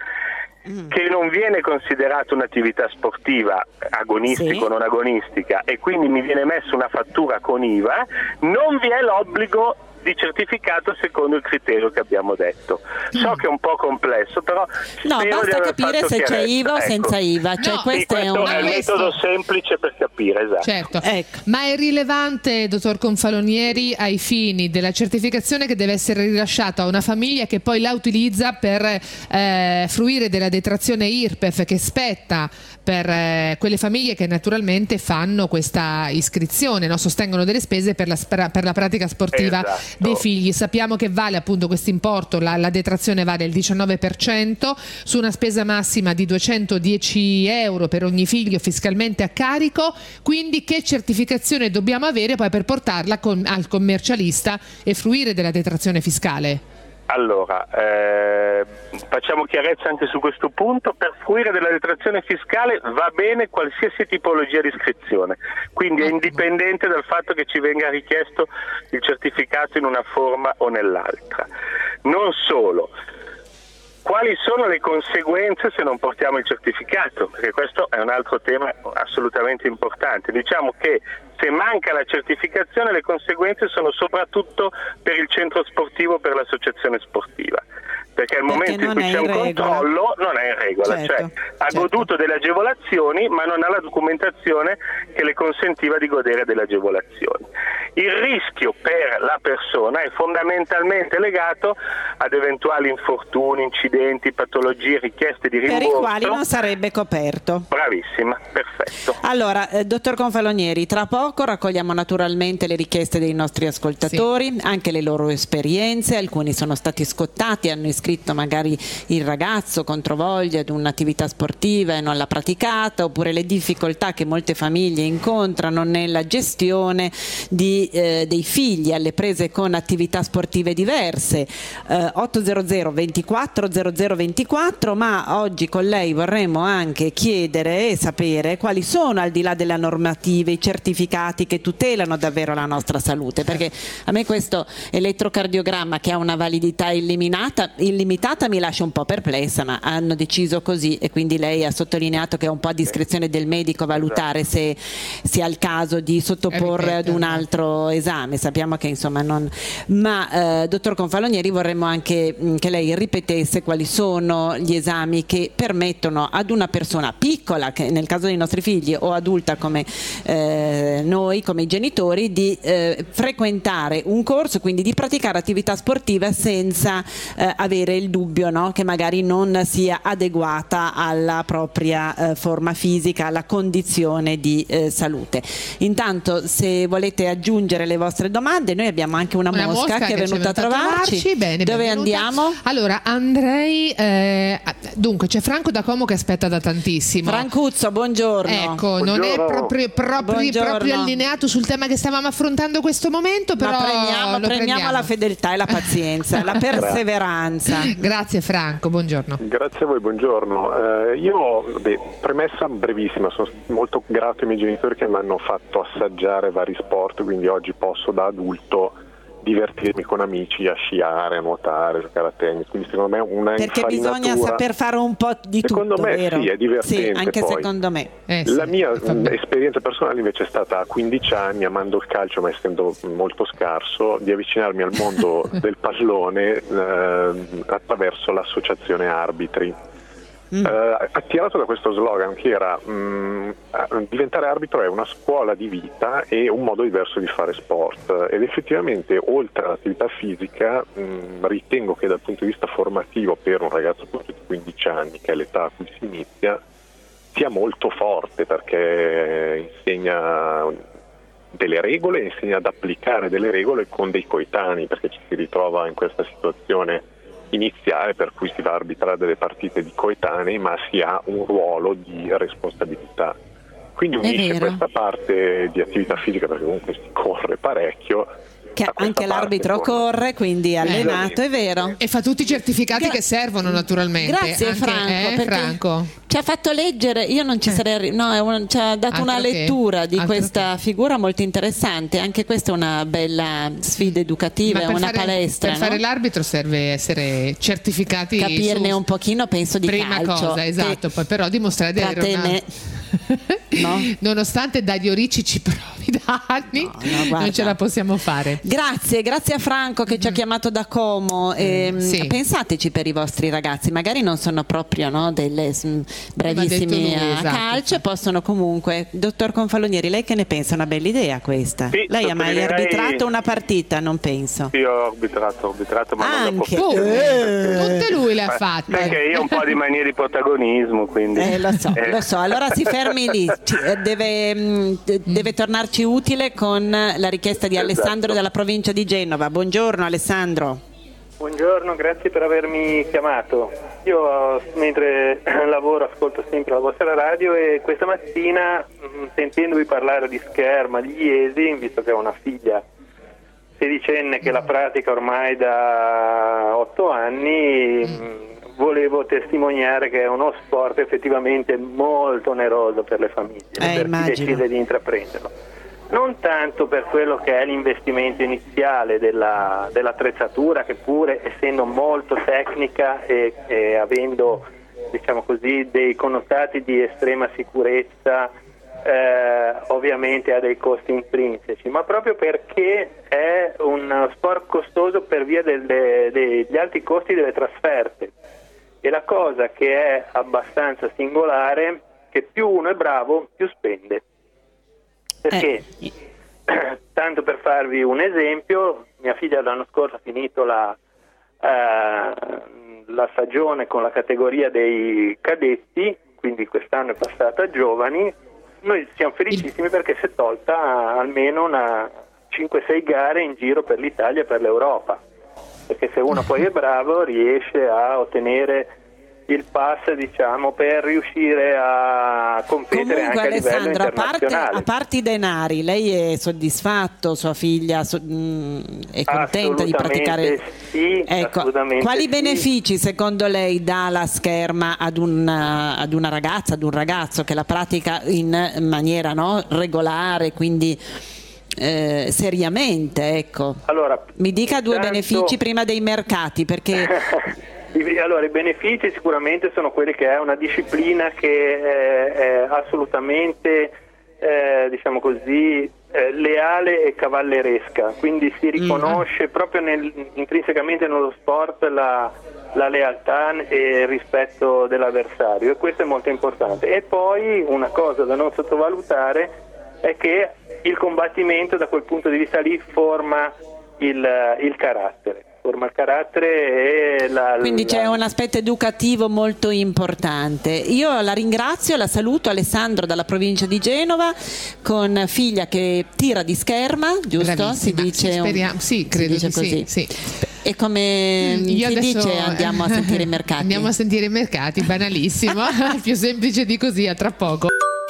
mm. che non viene considerato un'attività sportiva agonistica o sì. non agonistica, e quindi mi viene messa una fattura con I V A, non vi è l'obbligo di certificato secondo il criterio che abbiamo detto. So che è un po' complesso, però No, spero di basta aver capire fatto se c'è chiarezza. I V A o Ecco. senza I V A, cioè No, questo Sì, è questo un è il questo- metodo semplice per capire, esatto. Certo, Ecco. ma è rilevante, dottor Confalonieri, ai fini della certificazione che deve essere rilasciata a una famiglia che poi la utilizza per eh, fruire della detrazione I R P E F che spetta per eh, quelle famiglie che naturalmente fanno questa iscrizione, no? Sostengono delle spese per la, spra- per la pratica sportiva Esatto. dei figli. Sappiamo che vale appunto questo importo, la, la detrazione vale il diciannove per cento su una spesa massima di duecentodieci euro per ogni figlio fiscalmente a carico. Quindi che certificazione dobbiamo avere poi per portarla con, al commercialista e fruire della detrazione fiscale? Allora, eh, facciamo chiarezza anche su questo punto. Per fruire della detrazione fiscale va bene qualsiasi tipologia di iscrizione, quindi è indipendente dal fatto che ci venga richiesto il certificato in una forma o nell'altra. Non solo, quali sono le conseguenze se non portiamo il certificato? Perché questo è un altro tema assolutamente importante. Diciamo che se manca la certificazione le conseguenze sono soprattutto per il centro sportivo, per l'associazione sportiva. Perché al Perché momento in non cui è c'è in un regola. controllo non è in regola, Certo, cioè ha certo. goduto delle agevolazioni ma non ha la documentazione che le consentiva di godere delle agevolazioni. Il rischio per la persona è fondamentalmente legato ad eventuali infortuni, incidenti, patologie, richieste di Per rimborso. i quali non sarebbe coperto. Bravissima, perfetto. Allora, eh, dottor Confalonieri, tra poco raccogliamo naturalmente le richieste dei nostri ascoltatori, anche le loro esperienze. Alcuni sono stati scottati, hanno iscritto magari il ragazzo controvoglia ad un'attività sportiva e non l'ha praticata, oppure le difficoltà che molte famiglie incontrano nella gestione di di, eh, dei figli alle prese con attività sportive diverse. eh, ottocento ventiquattro zero zero ventiquattro, ma oggi con lei vorremmo anche chiedere e sapere quali sono, al di là della normativa, i certificati che tutelano davvero la nostra salute, perché a me questo elettrocardiogramma che ha una validità illimitata, illimitata mi lascia un po' perplessa, ma hanno deciso così e quindi lei ha sottolineato che è un po' a discrezione del medico valutare se sia il caso di sottoporre ad un altro esame. Sappiamo che insomma non, ma eh, dottor Confalonieri, vorremmo anche mh, che lei ripetesse quali sono gli esami che permettono ad una persona piccola, che nel caso dei nostri figli, o adulta come eh, noi, come i genitori, di eh, frequentare un corso, quindi di praticare attività sportiva senza eh, avere il dubbio, no, che magari non sia adeguata alla propria eh, forma fisica, alla condizione di eh, salute. Intanto, se volete aggiungere le vostre domande, noi abbiamo anche una, una mosca, mosca che è venuta, venuta a trovarci. trovarci. Bene, dove benvenuta. andiamo? Allora andrei eh, dunque c'è Franco da Como che aspetta da tantissimo. Francuzzo, buongiorno. Ecco, buongiorno. non è proprio, proprio, Buongiorno. proprio allineato sul tema che stavamo affrontando in questo momento, però Ma premiamo, lo premiamo prendiamo. la fedeltà e la pazienza, la perseveranza. Grazie Franco, buongiorno. Grazie a voi, buongiorno. Eh, io, beh, premessa brevissima, sono molto grato ai miei genitori che mi hanno fatto assaggiare vari sport, quindi oggi posso da adulto divertirmi con amici a sciare, a nuotare, a giocare a tennis, quindi secondo me una Perché infarinatura. bisogna saper fare un po' di secondo tutto, me vero? sì, è divertente. Sì, anche poi. secondo me. Eh, sì, La mia mh, esperienza personale invece è stata a quindici anni, amando il calcio ma essendo molto scarso, di avvicinarmi al mondo del pallone eh, attraverso l'associazione arbitri. Mm. Uh, attirato da questo slogan che era mh, diventare arbitro è una scuola di vita e un modo diverso di fare sport, ed effettivamente oltre all'attività fisica mh, ritengo che dal punto di vista formativo per un ragazzo di quindici anni, che è l'età a cui si inizia, sia molto forte, perché insegna delle regole, insegna ad applicare delle regole con dei coetanei, perché ci si ritrova in questa situazione iniziale per cui si va a arbitrare delle partite di coetanei, ma si ha un ruolo di responsabilità. Quindi unisce questa parte di attività fisica, perché comunque si corre parecchio, che anche l'arbitro corre, quindi è allenato, è vero. E fa tutti i certificati Gra- che servono naturalmente. Grazie anche, Franco, eh, perché Franco. Ci ha fatto leggere, io non ci eh. sarei arri- no, è un, ci ha dato Altro una che, lettura di questa che. figura molto interessante, anche questa è una bella sfida educativa, Ma per una fare, palestra. Per no? fare l'arbitro serve essere certificati, capirne su, un pochino, penso, di prima calcio. cosa, esatto, poi però dimostrare di avere una... me... no? Nonostante Dario Ricci ci provi da anni, no, no, non ce la possiamo fare. Grazie, grazie a Franco che ci ha chiamato da Como. E, sì. Pensateci per i vostri ragazzi, magari non sono proprio no, delle mh, bravissimi lui, a esatto. calcio, possono comunque. Dottor Confalonieri, lei che ne pensa? Una bella idea questa. Sì, lei ha mai arbitrato una partita? Non penso. Io ho arbitrato, ho arbitrato ma anche non oh, eh. tutte lui le ha eh, fatte. Perché io ho un po' di mania di protagonismo, quindi eh, lo so, eh. lo so. Allora si fermi lì. Deve, mh, deve tornarci utile con la richiesta di Alessandro dalla provincia di Genova. Buongiorno Alessandro. Buongiorno, grazie per avermi chiamato. Io mentre lavoro ascolto sempre la vostra radio e questa mattina, sentendovi parlare di scherma, di iesi, visto che ho una figlia sedicenne che la pratica ormai da otto anni, volevo testimoniare che è uno sport effettivamente molto oneroso per le famiglie, eh, per immagino. chi decide di intraprenderlo. Non tanto per quello che è l'investimento iniziale della, dell'attrezzatura, che pure essendo molto tecnica e, e avendo, diciamo così, dei connotati di estrema sicurezza, eh, ovviamente ha dei costi intrinseci, ma proprio perché è un sport costoso per via delle, degli alti costi delle trasferte. E la cosa che è abbastanza singolare è che più uno è bravo, più spende. Perché, eh. tanto per farvi un esempio, mia figlia l'anno scorso ha finito la, eh, la stagione con la categoria dei cadetti, quindi quest'anno è passata a giovani. Noi siamo felicissimi perché si è tolta almeno una cinque sei gare in giro per l'Italia e per l'Europa, perché se uno poi è bravo riesce a ottenere il pass, diciamo, per riuscire a competere. Comunque, anche a livello Alessandro, a parte, internazionale. a parte i denari, lei è soddisfatto? Sua figlia so- mh, è contenta di praticare? Sì, ecco, assolutamente quali sì. benefici secondo lei dà la scherma ad una, ad una ragazza, ad un ragazzo che la pratica in maniera, no, regolare, quindi eh, seriamente? Ecco. Allora, mi dica due intanto... benefici prima dei mercati, perché Allora, i benefici sicuramente sono quelli che è una disciplina che è, è assolutamente, eh, diciamo così, eh, leale e cavalleresca, quindi si riconosce mm. proprio nel, intrinsecamente nello sport la, la lealtà e il rispetto dell'avversario, e questo è molto importante. E poi una cosa da non sottovalutare è che il combattimento da quel punto di vista lì forma il, il carattere. Forma il carattere e la, quindi la... c'è un aspetto educativo molto importante. Io la ringrazio, la saluto, Alessandro dalla provincia di Genova, con figlia che tira di scherma, giusto? Bravissima. Si dice, Sì, speriamo. un... Sì, credo si dice di così. sì, sì. E come Io si adesso... dice andiamo a sentire i mercati? Andiamo a sentire i mercati, banalissimo, più semplice di così, a tra poco.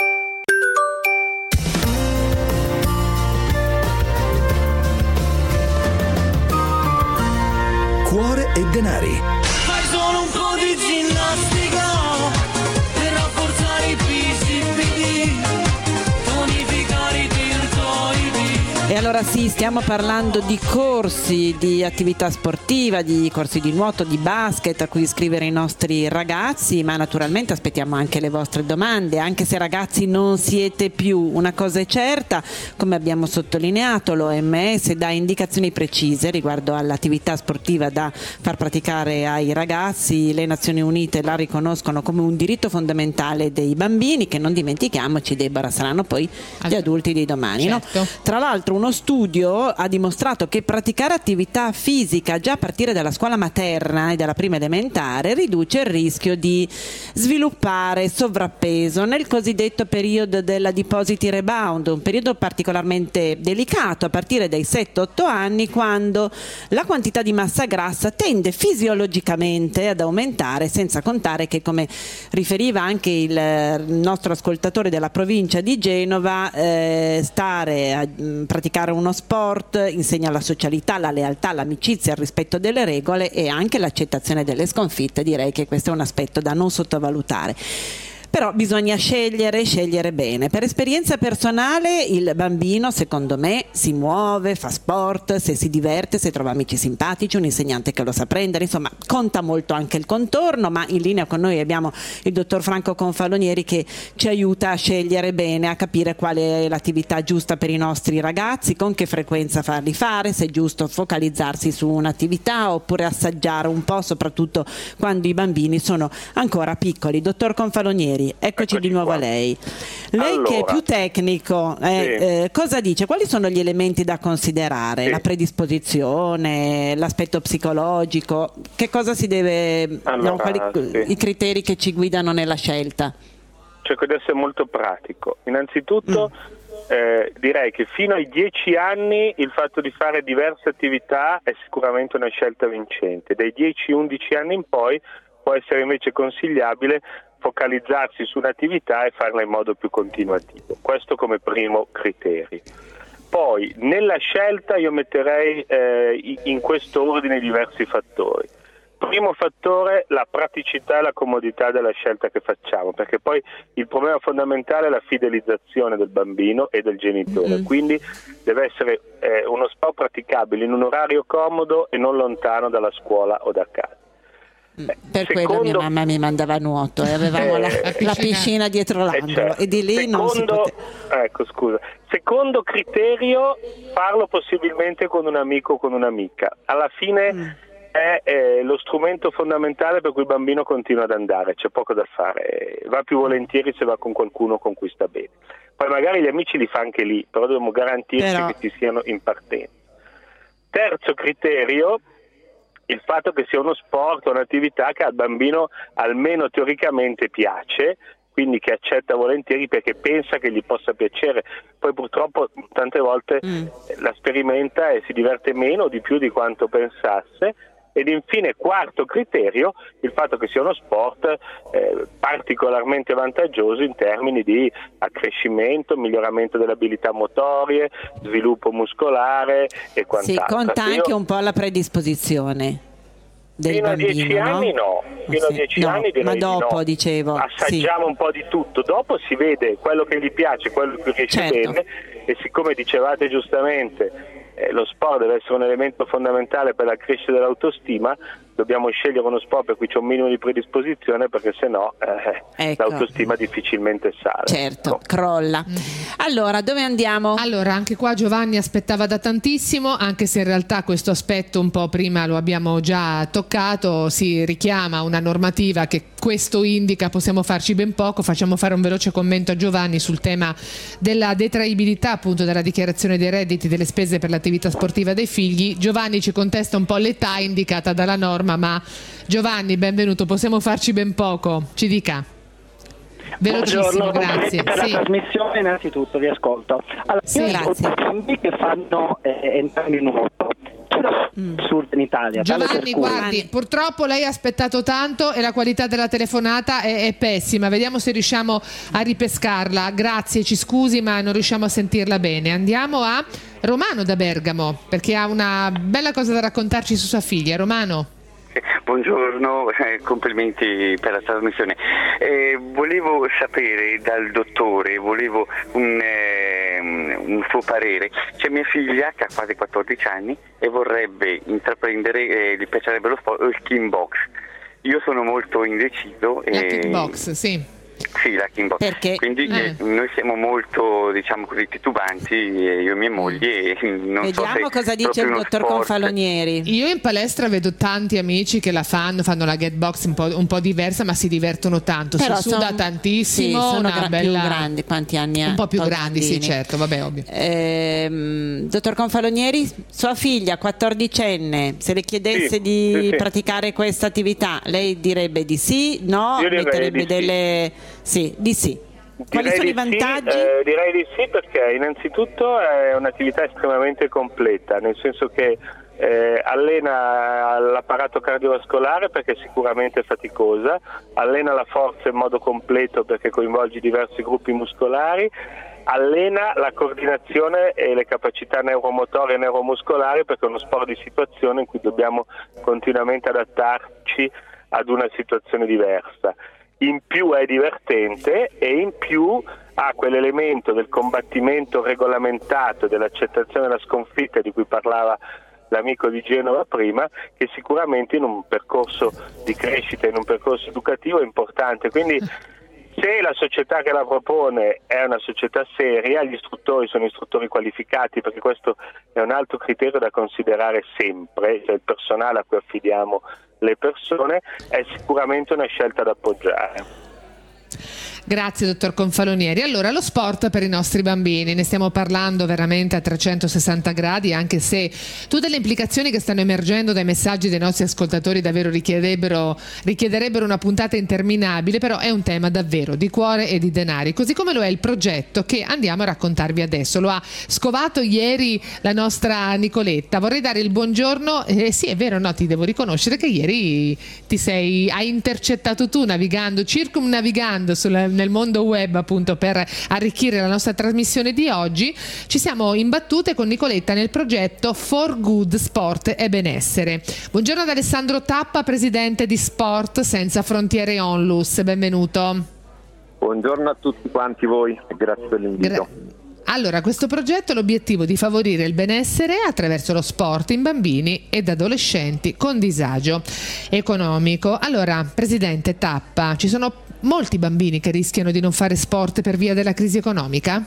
Cuore e denari. Fai solo un po' di ginnastica per rafforzare i bicipiti, tonificare i tirtoidi. E allora sì, stiamo parlando di corsi, di attività sportiva, di corsi di nuoto, di basket a cui iscrivere i nostri ragazzi, ma naturalmente aspettiamo anche le vostre domande, anche se ragazzi non siete più. Una cosa è certa, come abbiamo sottolineato, l'O M S dà indicazioni precise riguardo all'attività sportiva da far praticare ai ragazzi. Le Nazioni Unite la riconoscono come un diritto fondamentale dei bambini, che non dimentichiamoci, Deborah, saranno poi gli adulti di domani. Certo. No? Tra l'altro uno studio ha dimostrato che praticare attività fisica già a partire dalla scuola materna e dalla prima elementare riduce il rischio di sviluppare sovrappeso nel cosiddetto periodo della deposity rebound, un periodo particolarmente delicato a partire dai sette otto anni, quando la quantità di massa grassa tende fisiologicamente ad aumentare, senza contare che, come riferiva anche il nostro ascoltatore della provincia di Genova, eh, stare a praticare uno sport insegna la socialità, la lealtà, l'amicizia, il rispetto delle regole e anche l'accettazione delle sconfitte. Direi che questo è un aspetto da non sottovalutare. Però bisogna scegliere, scegliere bene. Per esperienza personale, il bambino, secondo me, si muove, fa sport, se si diverte, se trova amici simpatici, un insegnante che lo sa prendere, insomma, conta molto anche il contorno, ma in linea con noi abbiamo il dottor Franco Confalonieri che ci aiuta a scegliere bene, a capire qual è l'attività giusta per i nostri ragazzi, con che frequenza farli fare, se è giusto focalizzarsi su un'attività oppure assaggiare un po', soprattutto quando i bambini sono ancora piccoli. Dottor Confalonieri, eccoci, eccoci di nuovo qua. a lei. Lei allora, che è più tecnico, eh, sì. eh, cosa dice? Quali sono gli elementi da considerare? Sì. La predisposizione, l'aspetto psicologico? Che cosa si deve... Allora, no, quali, sì. i criteri che ci guidano nella scelta? Cerco di essere molto pratico. Innanzitutto mm. eh, direi che fino ai dieci anni il fatto di fare diverse attività è sicuramente una scelta vincente. Dai dieci undici anni in poi può essere invece consigliabile focalizzarsi su un'attività e farla in modo più continuativo. Questo come primo criterio. Poi nella scelta io metterei eh, in questo ordine diversi fattori. Primo fattore, la praticità e la comodità della scelta che facciamo, perché poi il problema fondamentale è la fidelizzazione del bambino e del genitore, mm-hmm. quindi deve essere eh, uno sport praticabile in un orario comodo e non lontano dalla scuola o da casa. Per Secondo, quello mia mamma mi mandava a nuoto e avevamo eh, la, la, piscina. la piscina dietro l'angolo, eh, certo. e di lì Secondo, non si poteva. Ecco, scusa. Secondo criterio, farlo possibilmente con un amico o con un'amica. Alla fine mm. è eh, lo strumento fondamentale per cui il bambino continua ad andare, c'è poco da fare, va più volentieri se va con qualcuno con cui sta bene. Poi magari gli amici li fa anche lì, però dobbiamo garantirci però... che ci siano in partenza. Terzo criterio, il fatto che sia uno sport o un'attività che al bambino almeno teoricamente piace, quindi che accetta volentieri perché pensa che gli possa piacere. Poi purtroppo tante volte mm. la sperimenta e si diverte meno o di più di quanto pensasse, Ed infine, quarto criterio, il fatto che sia uno sport eh, particolarmente vantaggioso in termini di accrescimento, miglioramento delle abilità motorie, sviluppo muscolare e quant'altro. Sì, conta anche un po' la predisposizione del fino bambino, a dieci anni no, fino sì. a dieci no, anni direi ma dopo di no. dicevo assaggiamo sì. un po' di tutto, dopo si vede quello che gli piace, quello che riesce certo. bene, e siccome dicevate giustamente eh, lo sport deve essere un elemento fondamentale per la crescita dell'autostima, dobbiamo scegliere uno sport per cui c'è un minimo di predisposizione, perché sennò eh, ecco. l'autostima difficilmente sale. Certo, ecco. crolla. Allora, dove andiamo? Allora, anche qua Giovanni aspettava da tantissimo, anche se in realtà questo aspetto un po' prima lo abbiamo già toccato, si richiama una normativa che questo indica, possiamo farci ben poco. Facciamo fare un veloce commento a Giovanni sul tema della detraibilità appunto della dichiarazione dei redditi delle spese per l'attività sportiva dei figli. Giovanni ci contesta un po' l'età indicata dalla norma, ma Giovanni, benvenuto, possiamo farci ben poco, ci dica. Velocissimo, Buongiorno, grazie. per la Sì. trasmissione innanzitutto vi ascolto. Allora, Sì, io grazie. ho bambini che fanno eh, entrambi nuoto. Mm. Assurdo in Italia. tale Giovanni, per cui- guardi, purtroppo lei ha aspettato tanto e la qualità della telefonata è, è pessima. Vediamo se riusciamo a ripescarla. Grazie, ci scusi, ma non riusciamo a sentirla bene. Andiamo a Romano da Bergamo, perché ha una bella cosa da raccontarci su sua figlia. Romano. Buongiorno, eh, complimenti per la trasmissione. Eh, volevo sapere dal dottore, volevo un, eh, un suo parere. C'è mia figlia che ha quasi quattordici anni e vorrebbe intraprendere, eh, gli piacerebbe lo sport, il kickbox. Io sono molto indeciso. La e... kickbox, sì. Sì, la kickbox. Perché? Quindi Eh. eh, noi siamo molto, diciamo così, titubanti, eh, io e mia moglie. E non Vediamo so se cosa dice proprio il uno dottor sport- Confalonieri. Io in palestra vedo tanti amici che la fanno, fanno la getbox un po', un po' diversa, ma si divertono tanto, Però si suda son- tantissimo, sì, sono una gra- bella... più grandi. Quanti anni ha? Un po' più grandi, sì, Baldini? certo, vabbè, ovvio. Ehm, dottor Confalonieri, sua figlia quattordicenne, se le chiedesse Sì, di sì, sì. praticare questa attività, lei direbbe di sì, no, Io direi metterebbe di sì. delle sì, di sì. Quali Direi sono i di sì, vantaggi? eh, direi di sì, perché innanzitutto è un'attività estremamente completa, nel senso che eh, allena l'apparato cardiovascolare perché è sicuramente faticosa, allena la forza in modo completo perché coinvolge diversi gruppi muscolari, allena la coordinazione e le capacità neuromotorie e neuromuscolari, perché è uno sport di situazione in cui dobbiamo continuamente adattarci ad una situazione diversa. In più è divertente e in più ha quell'elemento del combattimento regolamentato, dell'accettazione della sconfitta di cui parlava l'amico di Genova prima, che sicuramente in un percorso di crescita, in un percorso educativo è importante. Quindi se la società che la propone è una società seria, gli istruttori sono istruttori qualificati, perché questo è un altro criterio da considerare sempre, cioè il personale a cui affidiamo le persone, è sicuramente una scelta da appoggiare. Grazie dottor Confalonieri. Allora, lo sport per i nostri bambini, ne stiamo parlando veramente a trecentosessanta gradi, anche se tutte le implicazioni che stanno emergendo dai messaggi dei nostri ascoltatori davvero richiederebbero, richiederebbero una puntata interminabile, però è un tema davvero di cuore e di denari, così come lo è il progetto che andiamo a raccontarvi adesso. Lo ha scovato ieri la nostra Nicoletta. Vorrei dare il buongiorno, eh, sì è vero, no, ti devo riconoscere che ieri ti sei, hai intercettato tu navigando, circumnavigando sulla nel mondo web appunto per arricchire la nostra trasmissione di oggi. Ci siamo imbattute con Nicoletta nel progetto For Good Sport e Benessere. Buongiorno ad Alessandro Tappa, presidente di Sport Senza Frontiere Onlus, benvenuto. Buongiorno a tutti quanti voi e grazie per l'invito. Gra- Allora, questo progetto ha l'obiettivo di favorire il benessere attraverso lo sport in bambini ed adolescenti con disagio economico. Allora, presidente Tappa, ci sono molti bambini che rischiano di non fare sport per via della crisi economica?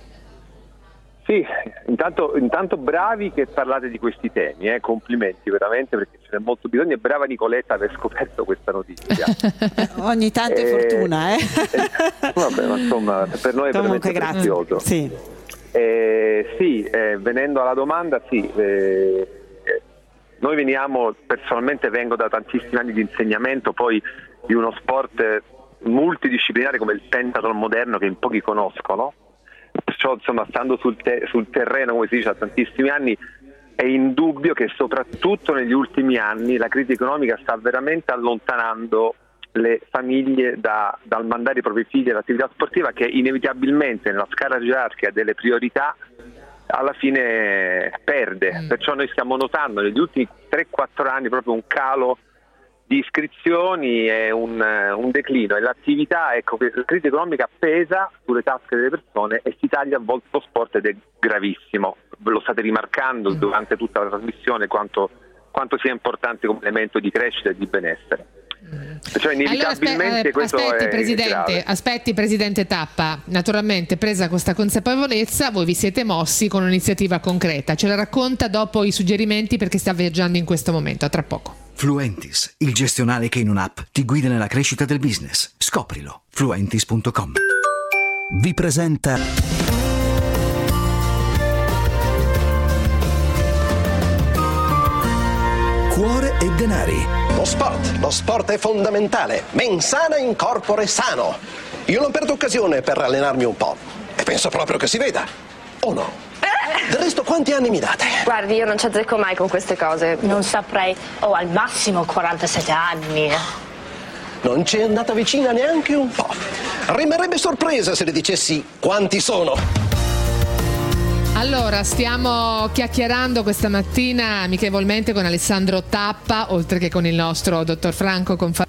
Sì, intanto, intanto bravi che parlate di questi temi, eh? Complimenti veramente, perché ce n'è molto bisogno, e brava Nicoletta aver scoperto questa notizia. Ogni tanto è Eh, fortuna, eh? eh, vabbè, ma insomma, per noi è Comunque, veramente grazie. prezioso. Sì. Eh, sì, eh, venendo alla domanda, sì, eh, eh, noi veniamo, personalmente vengo da tantissimi anni di insegnamento, poi di uno sport eh, multidisciplinare come il pentathlon moderno che in pochi conoscono, perciò insomma stando sul, te- sul terreno, come si dice, da tantissimi anni è indubbio che soprattutto negli ultimi anni la crisi economica sta veramente allontanando le famiglie da, dal mandare i propri figli all'attività sportiva, che inevitabilmente nella scala gerarchica delle priorità alla fine perde. Mm. Perciò noi stiamo notando negli ultimi tre quattro anni proprio un calo di iscrizioni e un, un declino, e l'attività, ecco, che la crisi economica pesa sulle tasche delle persone e si taglia a volte lo sport, ed è gravissimo. Ve lo state rimarcando durante tutta la trasmissione quanto, quanto sia importante come elemento di crescita e di benessere. Cioè inevitabilmente allora, aspe- questo aspetti, è presidente, grave. aspetti presidente Tappa, naturalmente presa questa consapevolezza voi vi siete mossi con un'iniziativa concreta, ce la racconta dopo i suggerimenti perché sta viaggiando in questo momento, a tra poco. Fluentis, il gestionale che in un'app ti guida nella crescita del business. Scoprilo. Fluentis punto com. Vi presenta Cuore e denari. Lo sport, lo sport è fondamentale. Men sana in corpore sano. Io non perdo occasione per allenarmi un po'. E penso proprio che si veda. O no? Del resto quanti anni mi date? Guardi, io non ci azzecco mai con queste cose. Non saprei. Ho al massimo quarantasette anni. Non ci è andata vicina neanche un po'. Rimarrebbe sorpresa se le dicessi quanti sono. Allora, stiamo chiacchierando questa mattina amichevolmente con Alessandro Tappa, oltre che con il nostro dottor Franco Confalonieri.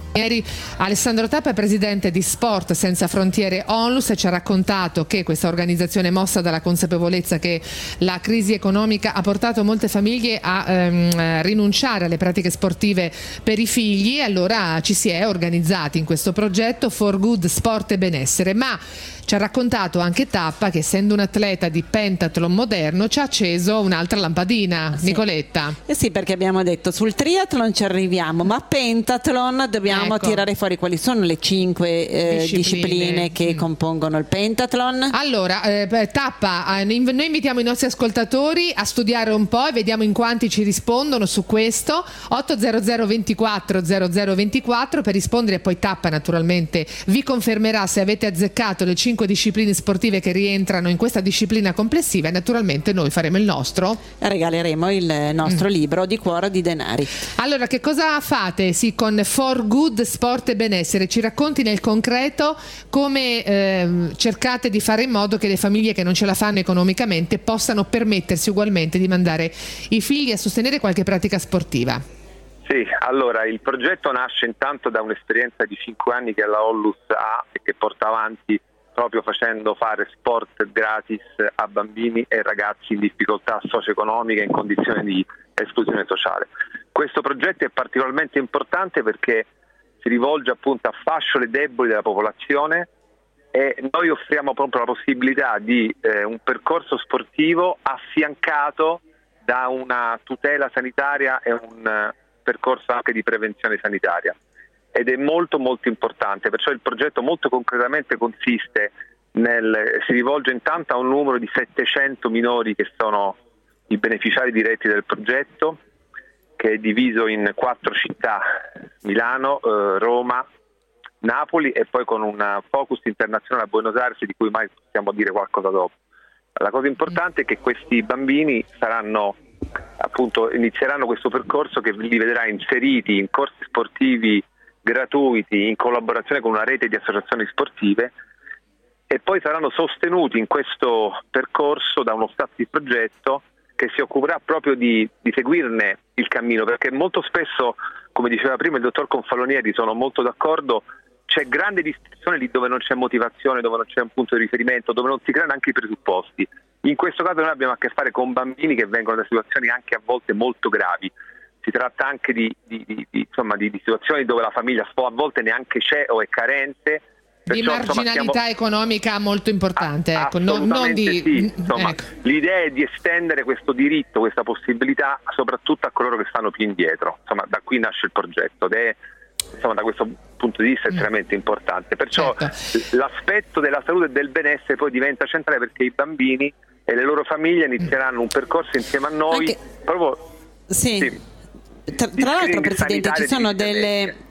Alessandro Tappa è presidente di Sport Senza Frontiere Onlus e ci ha raccontato che questa organizzazione, mossa dalla consapevolezza che la crisi economica ha portato molte famiglie a ehm, rinunciare alle pratiche sportive per i figli, allora ci si è organizzati in questo progetto For Good Sport e Benessere. Ma ci ha raccontato anche Tappa che, essendo un atleta di pentathlon moderno, ci ha acceso un'altra lampadina. Sì. Nicoletta. Eh sì, perché abbiamo detto sul triathlon ci arriviamo, ma pentathlon dobbiamo ecco. tirare fuori quali sono le cinque eh, discipline. discipline che mm. compongono il pentathlon. Allora, eh, Tappa, eh, noi invitiamo i nostri ascoltatori a studiare un po' e vediamo in quanti ci rispondono su questo. otto zero zero ventiquattro zero zero ventiquattro per rispondere, e poi Tappa naturalmente vi confermerà se avete azzeccato le cinque discipline sportive che rientrano in questa disciplina complessiva, e naturalmente noi faremo il nostro. Regaleremo il nostro mm. libro di Cuore di Denari. Allora, che cosa fate sì, con For Good Sport e Benessere? Ci racconti nel concreto come eh, cercate di fare in modo che le famiglie che non ce la fanno economicamente possano permettersi ugualmente di mandare i figli a sostenere qualche pratica sportiva. Sì, allora il progetto nasce intanto da un'esperienza di cinque anni che la Onlus ha e che porta avanti proprio facendo fare sport gratis a bambini e ragazzi in difficoltà socio-economica e in condizioni di esclusione sociale. Questo progetto è particolarmente importante perché si rivolge appunto a fasce deboli della popolazione, e noi offriamo proprio la possibilità di eh, un percorso sportivo affiancato da una tutela sanitaria e un uh, percorso anche di prevenzione sanitaria. Ed è molto molto importante, perciò il progetto molto concretamente consiste nel, si rivolge intanto a un numero di settecento minori che sono i beneficiari diretti del progetto, che è diviso in quattro città: Milano, eh, Roma, Napoli, e poi con un focus internazionale a Buenos Aires, di cui mai possiamo dire qualcosa dopo. La cosa importante è che questi bambini saranno appunto inizieranno questo percorso che li vedrà inseriti in corsi sportivi gratuiti in collaborazione con una rete di associazioni sportive, e poi saranno sostenuti in questo percorso da uno staff di progetto che si occuperà proprio di, di seguirne il cammino, perché molto spesso, come diceva prima il dottor Confalonieri, sono molto d'accordo, c'è grande distinzione lì dove non c'è motivazione, dove non c'è un punto di riferimento, dove non si creano anche i presupposti. In questo caso noi abbiamo a che fare con bambini che vengono da situazioni anche a volte molto gravi. Si tratta anche di, di, di, di, insomma, di, di situazioni dove la famiglia a volte neanche c'è o è carente. Perciò, di marginalità insomma, stiamo... economica molto importante. A, ecco, non, non di... sì. Insomma, ecco. L'idea è di estendere questo diritto, questa possibilità soprattutto a coloro che stanno più indietro. Insomma, da qui nasce il progetto ed è, insomma, da questo punto di vista estremamente mm. importante. Perciò certo. l'aspetto della salute e del benessere poi diventa centrale, perché i bambini e le loro famiglie inizieranno un percorso insieme a noi. Anche... proprio sì. sì. Tra, tra l'altro, Presidente, ci sono delle,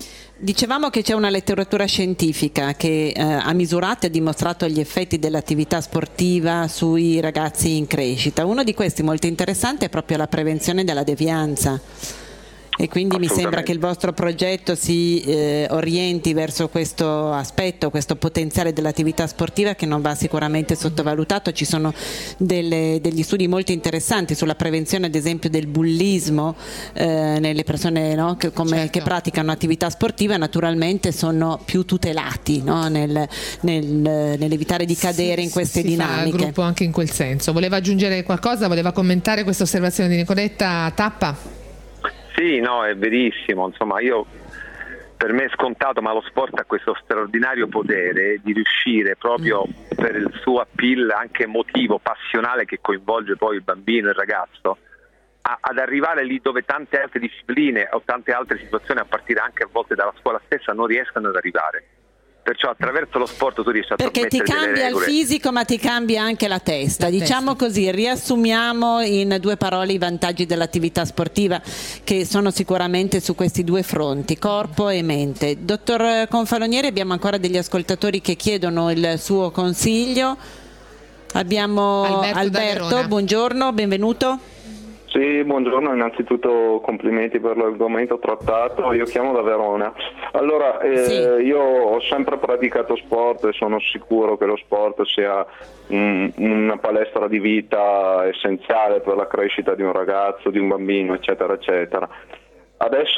Dicevamo che c'è una letteratura scientifica che eh, ha misurato e dimostrato gli effetti dell'attività sportiva sui ragazzi in crescita. Uno di questi molto interessante è proprio la prevenzione della devianza. E quindi mi sembra che il vostro progetto si eh, orienti verso questo aspetto, questo potenziale dell'attività sportiva che non va sicuramente sottovalutato. Ci sono delle, degli studi molto interessanti sulla prevenzione, ad esempio, del bullismo eh, nelle persone, no, che, come, certo. che praticano attività sportiva. Naturalmente sono più tutelati, no, nel, nel, nell'evitare di cadere si, in queste si dinamiche. Fa gruppo anche in quel senso. Voleva aggiungere qualcosa? Voleva commentare questa osservazione di Nicoletta Tappa? Sì, no, è verissimo, insomma io per me è scontato, ma lo sport ha questo straordinario potere di riuscire proprio per il suo appeal anche emotivo, passionale che coinvolge poi il bambino, il ragazzo, a, ad arrivare lì dove tante altre discipline o tante altre situazioni, a partire anche a volte dalla scuola stessa, non riescono ad arrivare. Perciò attraverso lo sport tu riesci a perché ti cambia il fisico, ma ti cambia anche la testa. La diciamo testa. Così, riassumiamo in due parole i vantaggi dell'attività sportiva, che sono sicuramente su questi due fronti, corpo e mente. Dottor Confalonieri, abbiamo ancora degli ascoltatori che chiedono il suo consiglio. Abbiamo Alberto, Alberto buongiorno, benvenuto. Sì, buongiorno, innanzitutto complimenti per l'argomento trattato. Io chiamo da Verona. Allora, eh, sì. io ho sempre praticato sport e sono sicuro che lo sport sia un, una palestra di vita essenziale per la crescita di un ragazzo, di un bambino, eccetera, eccetera. Adesso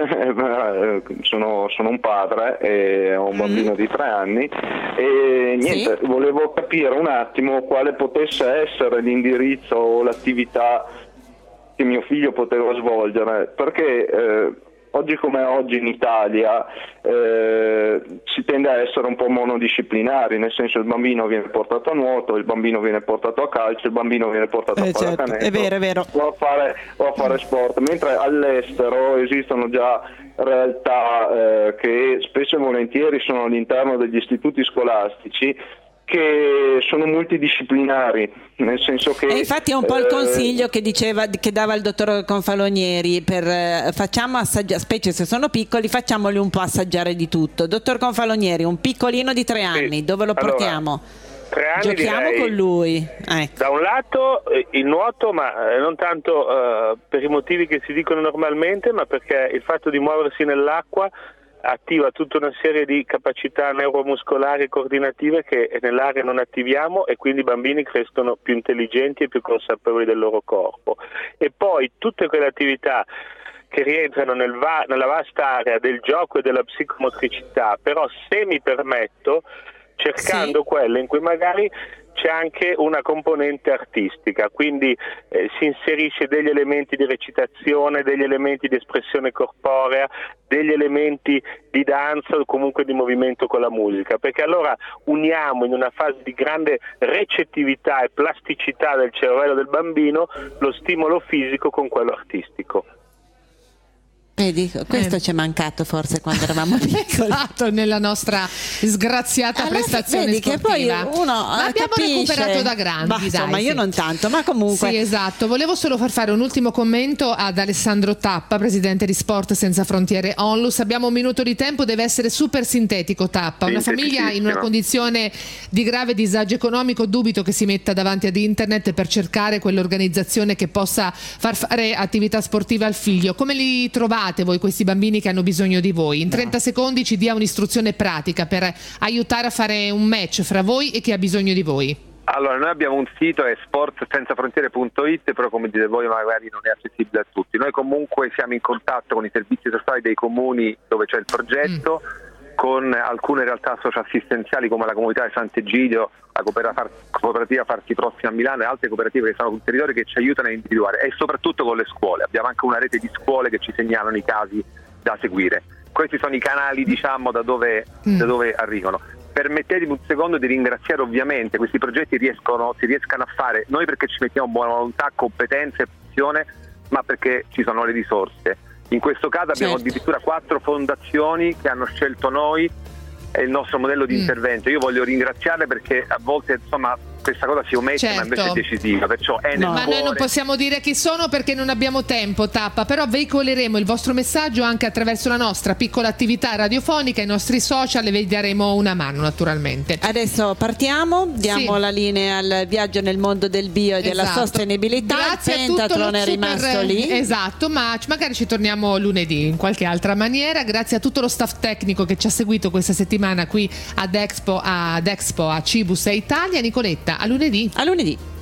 sono, sono un padre e ho un bambino mm. di tre anni e niente, sì? volevo capire un attimo quale potesse essere l'indirizzo o l'attività che mio figlio poteva svolgere, perché eh, oggi come oggi in Italia eh, si tende a essere un po' monodisciplinari, nel senso il bambino viene portato a nuoto, il bambino viene portato a calcio, il bambino viene portato eh, a pallacanestro, certo. è vero, è vero. O, a fare, o a fare sport, mentre all'estero esistono già realtà eh, che spesso e volentieri sono all'interno degli istituti scolastici che sono multidisciplinari, nel senso che... E infatti è un po' il consiglio eh, che diceva, che dava il dottor Confalonieri, per eh, facciamo assaggiare, specie se sono piccoli, facciamoli un po' assaggiare di tutto. Dottor Confalonieri, un piccolino di tre anni, sì. dove lo portiamo? Allora, tre anni Giochiamo direi, con lui. Ecco. Da un lato eh, il nuoto, ma eh, non tanto eh, per i motivi che si dicono normalmente, ma perché il fatto di muoversi nell'acqua attiva tutta una serie di capacità neuromuscolari e coordinative che nell'aria non attiviamo, e quindi i bambini crescono più intelligenti e più consapevoli del loro corpo. E poi tutte quelle attività che rientrano nel va- nella vasta area del gioco e della psicomotricità, però se mi permetto, cercando sì. quelle in cui magari c'è anche una componente artistica, quindi eh, si inserisce degli elementi di recitazione, degli elementi di espressione corporea, degli elementi di danza o comunque di movimento con la musica, perché allora uniamo in una fase di grande recettività e plasticità del cervello del bambino lo stimolo fisico con quello artistico. Vedi, questo eh. ci è mancato forse quando eravamo piccoli. Esatto, nella nostra sgraziata allora, prestazione vedi sportiva. Che poi uno ma abbiamo capisce. recuperato da grandi, bah, dai, insomma sì. io non tanto, ma comunque sì, esatto. Volevo solo far fare un ultimo commento ad Alessandro Tappa, presidente di Sport Senza Frontiere Onlus. Abbiamo un minuto di tempo, deve essere super sintetico. Tappa, una famiglia in una condizione di grave disagio economico, dubito che si metta davanti ad internet per cercare quell'organizzazione che possa far fare attività sportive al figlio. Come li trovate voi questi bambini che hanno bisogno di voi? In trenta no. secondi ci dia un'istruzione pratica per aiutare a fare un match fra voi e chi ha bisogno di voi. Allora, noi abbiamo un sito, è sport senza frontiere punto it, però come dite voi magari non è accessibile a tutti. Noi comunque siamo in contatto con i servizi sociali dei comuni dove c'è il progetto, mm. con alcune realtà socio-assistenziali come la comunità di Sant'Egidio, la cooperativa Farti Prossima a Milano e altre cooperative che sono sul territorio che ci aiutano a individuare, e soprattutto con le scuole. Abbiamo anche una rete di scuole che ci segnalano i casi da seguire. Questi sono i canali, diciamo, da dove, mm. da dove arrivano. Permettetemi un secondo di ringraziare, ovviamente questi progetti riescono, si riescano a fare noi perché ci mettiamo buona volontà, competenze e passione, ma perché ci sono le risorse. In questo caso abbiamo certo. addirittura quattro fondazioni che hanno scelto noi è il nostro modello di mm. intervento. Io voglio ringraziarle perché a volte insomma questa cosa si omette, certo. ma invece è decisiva, perciò è nel no. Ma cuore. noi non possiamo dire chi sono perché non abbiamo tempo, Tappa, però veicoleremo il vostro messaggio anche attraverso la nostra piccola attività radiofonica, i nostri social, e vi daremo una mano naturalmente. Adesso partiamo, diamo sì. la linea al viaggio nel mondo del bio e della esatto. sostenibilità. Grazie il Pentathlon è super, rimasto lì. Esatto, ma magari ci torniamo lunedì in qualche altra maniera. Grazie a tutto lo staff tecnico che ci ha seguito questa settimana qui ad Expo, ad Expo a Cibus e Italia. Nicoletta, a lunedì. A lunedì.